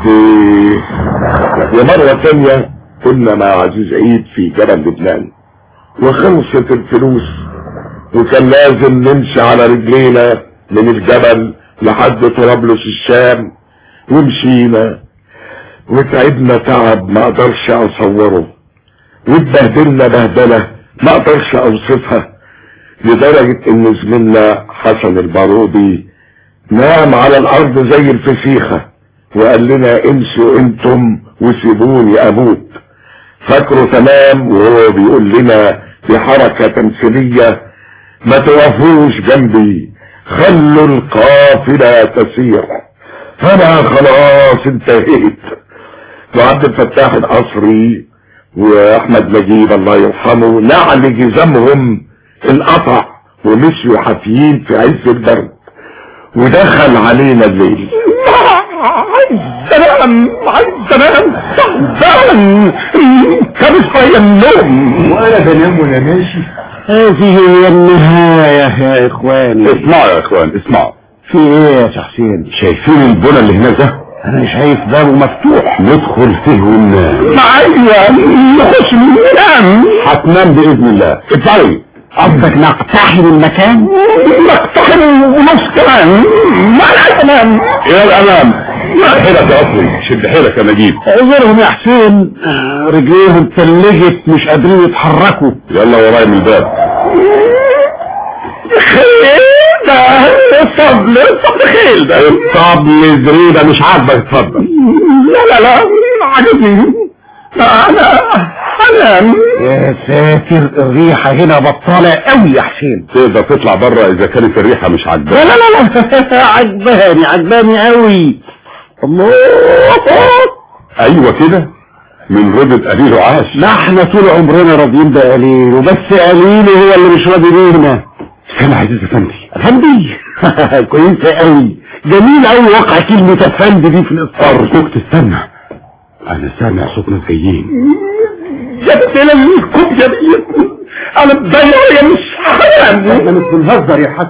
ومرة تانية كنا مع عزيز عيد في جبل لبنان وخلصت الفلوس وكان لازم نمشي على رجلينا من الجبل لحد طرابلس الشام. ومشينا وتعبنا تعب ما اقدرش اصوره واتبهدلنا بهدلة ما اقدرش اوصفها. لدرجة ان زميلنا حسن البارودي نام على الارض زي الفسيخة وقال لنا امشوا انتم وسيبوني اموت. فاكره تمام وهو بيقول لنا بحركة تمثيلية ما توقفوش جنبي خلوا القافلة تسير. فانا خلاص انتهيت. وعبد الفتاح القصري واحمد نجيب الله يرحمه نعل جزمهم القطع ومشيوا حافيين في عز البرد. ودخل علينا الليل. سلام سلام سلام كابس فيا النوم وانا بنام وانا ماشي. هذه هي النهاية يا اخواني. اسمعوا يا اخوان اسمعوا. في ايه يا شيخ حسين؟ شايفين البنى اللي هناك ده؟ انا شايف بابه مفتوح. ندخل فيه وننام. معايا نخش ننام. هتنام باذن الله. اتفضلوا. قصدك نقتحم المكان؟ نقتحم ونص كمان. ما لا تمام. الى الامام. حيلك يا اصلي. شد حيلك يا نجيب. اعذرهم يا حسين رجليهم تلجت مش قادرين يتحركوا. يلا وراي من الباب. خيل ده الطبل الطبل خيل ده الطبل زريبة مش عاجبك. اتفضل. لا لا لا عجبني. انا انا يا ساتر الريحة هنا بطالة قوي يا حسين. تقدر تطلع بره اذا كانت الريحة مش عاجباك. لا لا لا لا عجباني عجباني قوي. الله ايوه كده من رضا قليل وعاش. ما احنا طول عمرنا راضيين بقليل وبس قليل هو اللي مش راضي بينا. سامع عزيز افندي. افندي كويسة قوي جميل قوي وقع كلمة افندي دي في الاصفار. ارجوك تستنى انا سامع صوت ناس جايين. جبت لنا الكوبيا دي انا بداية يا مش حرام. احنا مش بنهزر يا حسن.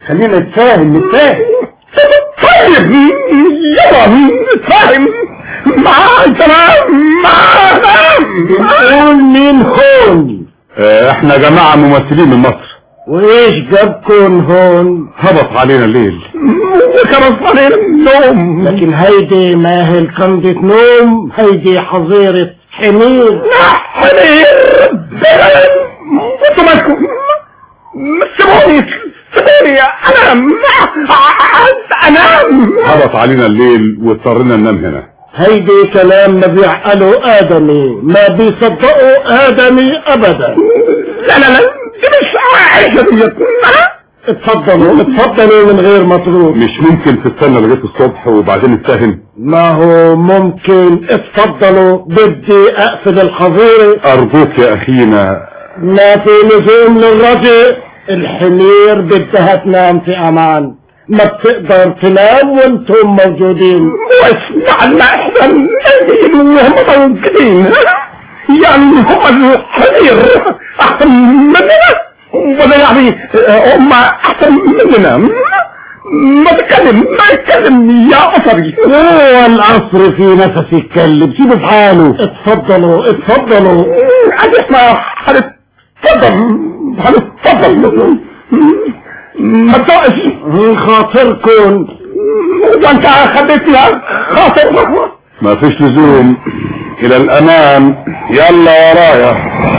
خلينا نتفاهم نتفاهم. طيب يلا نتفاهم. مع تمام مع قول مين هون؟ اه احنا جماعة ممثلين من مصر. وايش جابكم هون؟ هبط علينا الليل وخلص علينا النوم. لكن هيدي ما هي القندة نوم، هيدي حظيرة حمير. حمير انتوا مالكم؟ سيبوني سيبوني انام انام. هبط علينا الليل واضطرينا ننام هنا. هيدي كلام ما بيعقله آدمي، ما بيصدقوا آدمي أبدا. لا لا لا دي مش عايشة ديت. اتفضلوا اتفضلوا من غير مطلوب. مش ممكن تستنى لغاية الصبح وبعدين نتفاهم؟ ما هو ممكن. اتفضلوا بدي اقفل الحظيرة. ارجوك يا اخينا. ما في لزوم للرجل. الحمير بدها تنام في امان، ما بتقدر تنام وانتم موجودين. واسمع لنا احنا نايمين وهم موجودين، يعني هم الحمير احسن مننا ولا يعني هم احسن مننا؟ ما تتكلم ما تتكلم يا قصري. هو القصر في نفس يتكلم، سيبه في حاله. اتفضلوا اتفضلوا. عايز اسمع حالة. اتفضل اتفضل. ما تقش خاطركم وانت خدتنا خاطر. ما فيش لزوم. الى الامام يلا ورايا.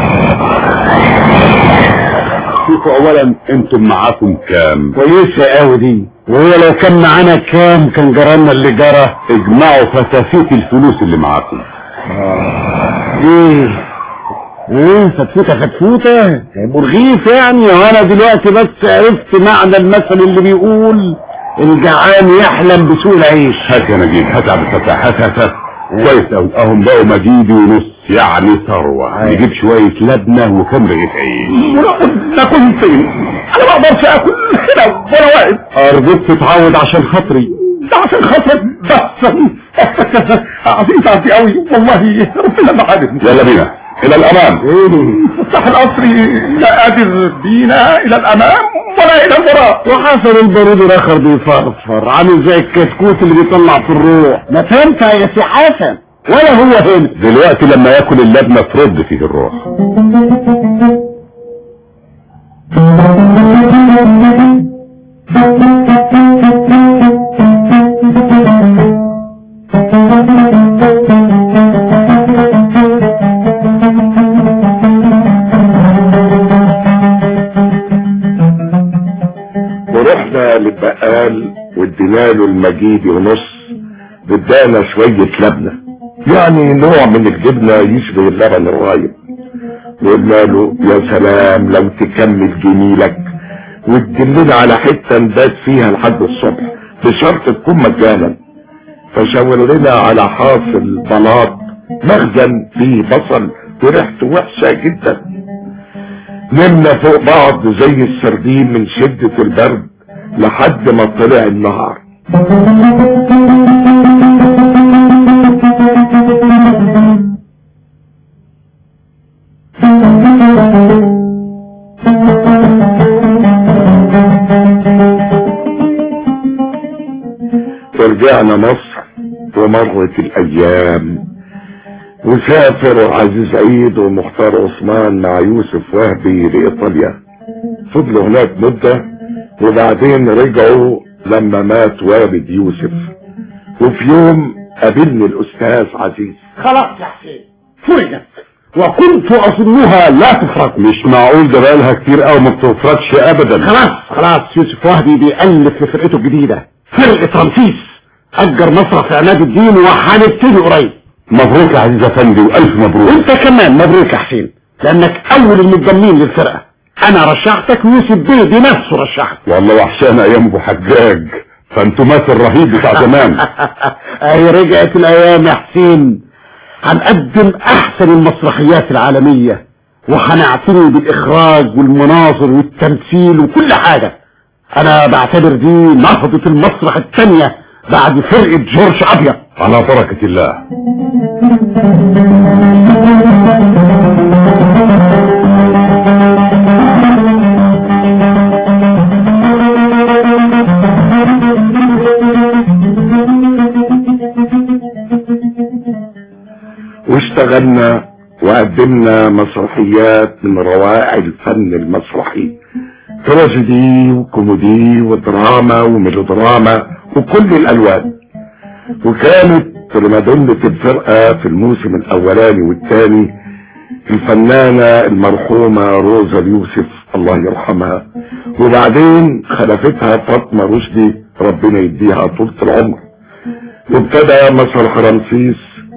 شوفوا اولا انتم معاكم كام؟ كويسة قوي دي. وهو لو كان معانا كام كان جرالنا اللي جرى. اجمعوا فتافيت الفلوس اللي معاكم. آه. ايه ايه فتفوتة فتفوتة مرغيف يعني. وانا دلوقتي بس عرفت معنى المثل اللي بيقول الجعان يحلم بسوء العيش. هات يا نجيب هات يا عبد الفتاح هات هات هات. كويس قوي اهم بقوا مجيدي ونص يعني ثروة. نجيب شوية لبنة وكم رغيف عيش. ناكل فين؟ انا ما اقدرش اكل هنا ولا واحد. ارجوك تتعود عشان خاطري. ده عشان خاطرك بس. عظيم تعطي قوي والله ربنا ما عارف. يلا بينا الى الامام. مفتاح القصر لا قادر بينا الى الامام ولا الى الوراء. وحصل البارود الاخر بيفرفر عامل زي الكتكوت اللي بيطلع في الروح. ما فهمت يا سي حسن ولا هو هنا دلوقتي لما ياكل اللبنة ترد فيه الروح. ورحنا للبقال وادينا له المجيد ونص بدانا شوية لبنة يعني نوع من الجبنة يشبه اللبن الرايب. وقلنا له يا سلام لو تكمل جميلك وتدلنا على حتة نبات فيها لحد الصبح بشرط تكون مجانا. فشاور لنا على حاصل بلاط مخزن فيه بصل وريحته وحشة جدا. نمنا فوق بعض زي السردين من شدة البرد لحد ما طلع النهار. ورجعنا مصر ومرت الايام وسافر عزيز عيد ومختار عثمان مع يوسف وهبي لايطاليا. فضلوا هناك مدة وبعدين رجعوا لما مات والد يوسف. وفي يوم قابلني الاستاذ عزيز. خلاص يا حسين فرجت وكنت اظنها لا تفرق. مش معقول ده بقالها كتير قوي ما بتفرقش ابدا. خلاص خلاص يوسف وهبي بيألف في فرقته الجديدة فرقة رمسيس. اجر مسرح عماد الدين وهنبتدي قريب. مبروك يا عزيز افندي والف مبروك. انت كمان مبروك يا حسين لانك اول المنضمين للفرقة. انا رشحتك ويوسف بيه بنفسه رشحك. والله وحشانا ايام ابو حجاج فانتوا مثل رهيب بتاع زمان. اهي رجعت الايام يا حسين. هنقدم احسن المسرحيات العالمية وهنعتني بالاخراج والمناظر والتمثيل وكل حاجة. انا بعتبر دي نهضة المسرح التانية بعد فرقة جورج ابيض. على بركة الله. واشتغلنا وقدمنا مسرحيات من روائع الفن المسرحي، تراجيدي وكوميدي ودراما وميلودراما وكل الالوان. وكانت برمادونة الفرقة في الموسم الاولاني والثاني الفنانة المرحومة روزا اليوسف الله يرحمها، وبعدين خلفتها فاطمة رشدي ربنا يديها طولة العمر. وابتدى مسرح رمسيس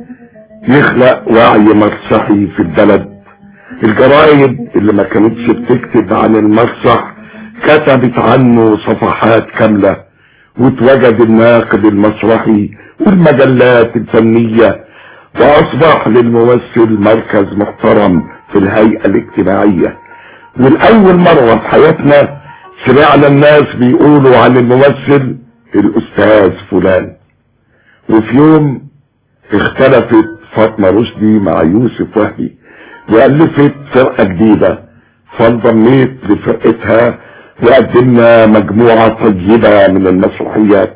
يخلق وعي مسرحي في البلد. الجرايد اللي ما كانتش بتكتب عن المسرح كتبت عنه صفحات كاملة، واتوجد الناقد المسرحي والمجلات الفنية، واصبح للممثل مركز محترم في الهيئة الاجتماعية. والاول مرة في حياتنا سمعنا الناس بيقولوا عن الممثل الاستاذ فلان. وفي يوم اختلفت فاطمة رشدي مع يوسف وهبي وألفت فرقة جديدة، فانضميت لفرقتها وقدمنا مجموعة طيبة من المسرحيات.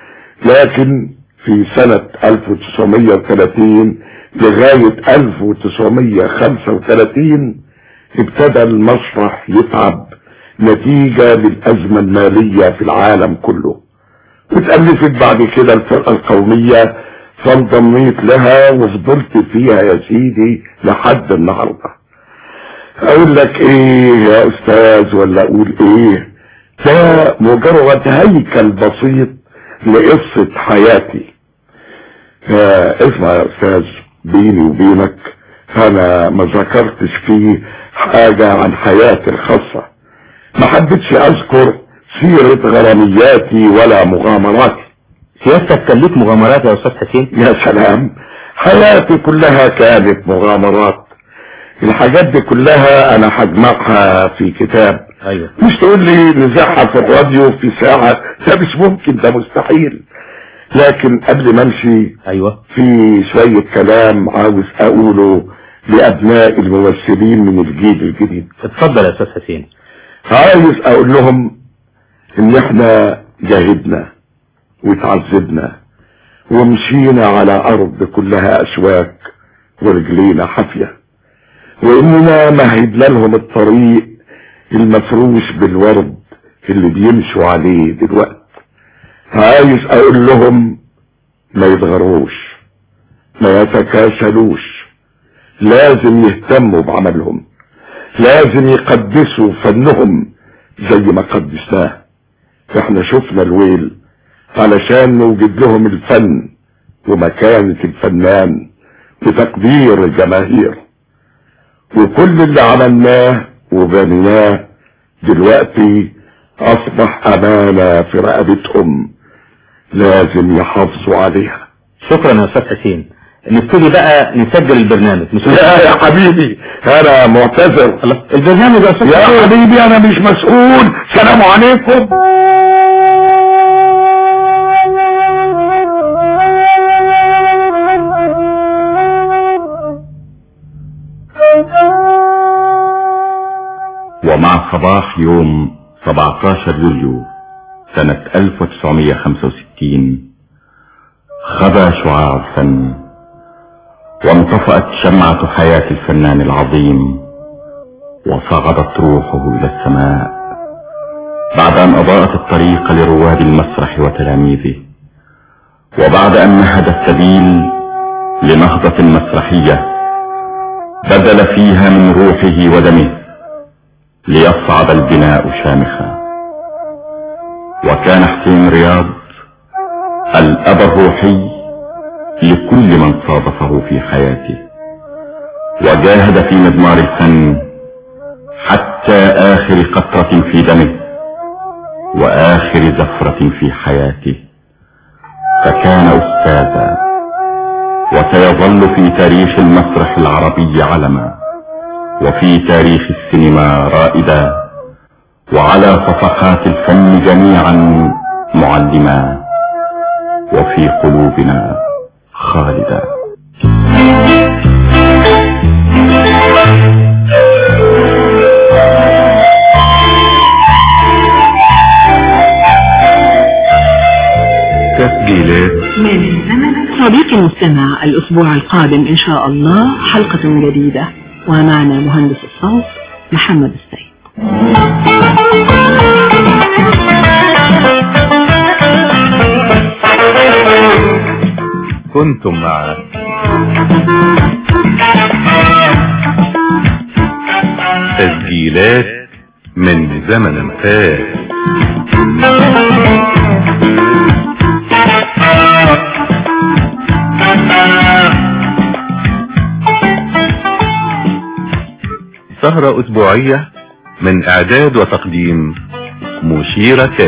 لكن في سنة ألف وتسعمية وثلاثين لغاية ألف وتسعمية وخمسة وثلاثين ابتدى المسرح يتعب نتيجة للأزمة المالية في العالم كله، واتألفت بعد كده الفرقة القومية فانضميت لها وفضلت فيها يا سيدي لحد النهارده. اقول لك ايه يا استاذ ولا اقول ايه؟ ده مجرد هيكل بسيط لقصة حياتي. اسمع يا استاذ، بيني وبينك انا ما ذكرتش فيه حاجة عن حياتي الخاصة، ما حبيتش اذكر سيرة غرامياتي ولا مغامراتي. سيادتك كان ليك مغامرات يا استاذ حسين؟ يا سلام، حياتي كلها كانت مغامرات. الحاجات دي كلها انا هجمعها في كتاب. ايوه. مش تقول لي نزعها في الراديو في ساعة، ده مش ممكن، ده مستحيل. لكن قبل ما امشي ايوه في شوية كلام عاوز اقوله لابناء الممثلين من الجيل الجديد. اتفضل يا استاذ حسين. عايز اقول لهم ان احنا جاهدنا وتعذبنا ومشينا على ارض كلها اشواك ورجلينا حافية، واننا مهدنا لهم الطريق المفروش بالورد اللي بيمشوا عليه دلوقتي. عايز اقول لهم ما يتغروش، ما يتكاسلوش، لازم يهتموا بعملهم، لازم يقدسوا فنهم زي ما قدسناه. احنا شفنا الويل علشان نوجد لهم الفن ومكانة الفنان وتقدير الجماهير، وكل اللي عملناه وبنيناه دلوقتي اصبح امانة في رقبتهم لازم يحافظوا عليها. شكرا يا استاذ حسين. نبتدي بقى نسجل البرنامج. مش لا يا حبيبي انا معتذر. البرنامج يا استاذ يا حسين. حبيبي انا مش مسؤول. سلام عليكم. ومع صباح يوم سبعتاشر يوليو سنة ألف وتسعمية وخمسة وستين خبى شعاع الفن وانطفأت شمعة حياة الفنان العظيم وصعدت روحه إلى السماء بعد أن أضاءت الطريق لرواد المسرح وتلاميذه، وبعد أن مهد السبيل لنهضة مسرحية بذل فيها من روحه ودمه ليصعد البناء شامخا. وكان حسين رياض الأب الروحي لكل من صادفه في حياته، وجاهد في مضمار الفن حتى آخر قطرة في دمه وآخر زفرة في حياته، فكان أستاذا وسيظل في تاريخ المسرح العربي علما، وفي تاريخ السينما رائدا، وعلى صفحات الفن جميعا معلما، وفي قلوبنا خالدا. تسجيلات من زمن صديق إليك المستمع الأسبوع القادم إن شاء الله حلقة جديدة، ومعنا مهندس الصوت محمد السيد. كنتم مع تسجيلات من زمن فات. سهرة أسبوعية من إعداد وتقديم مشيرة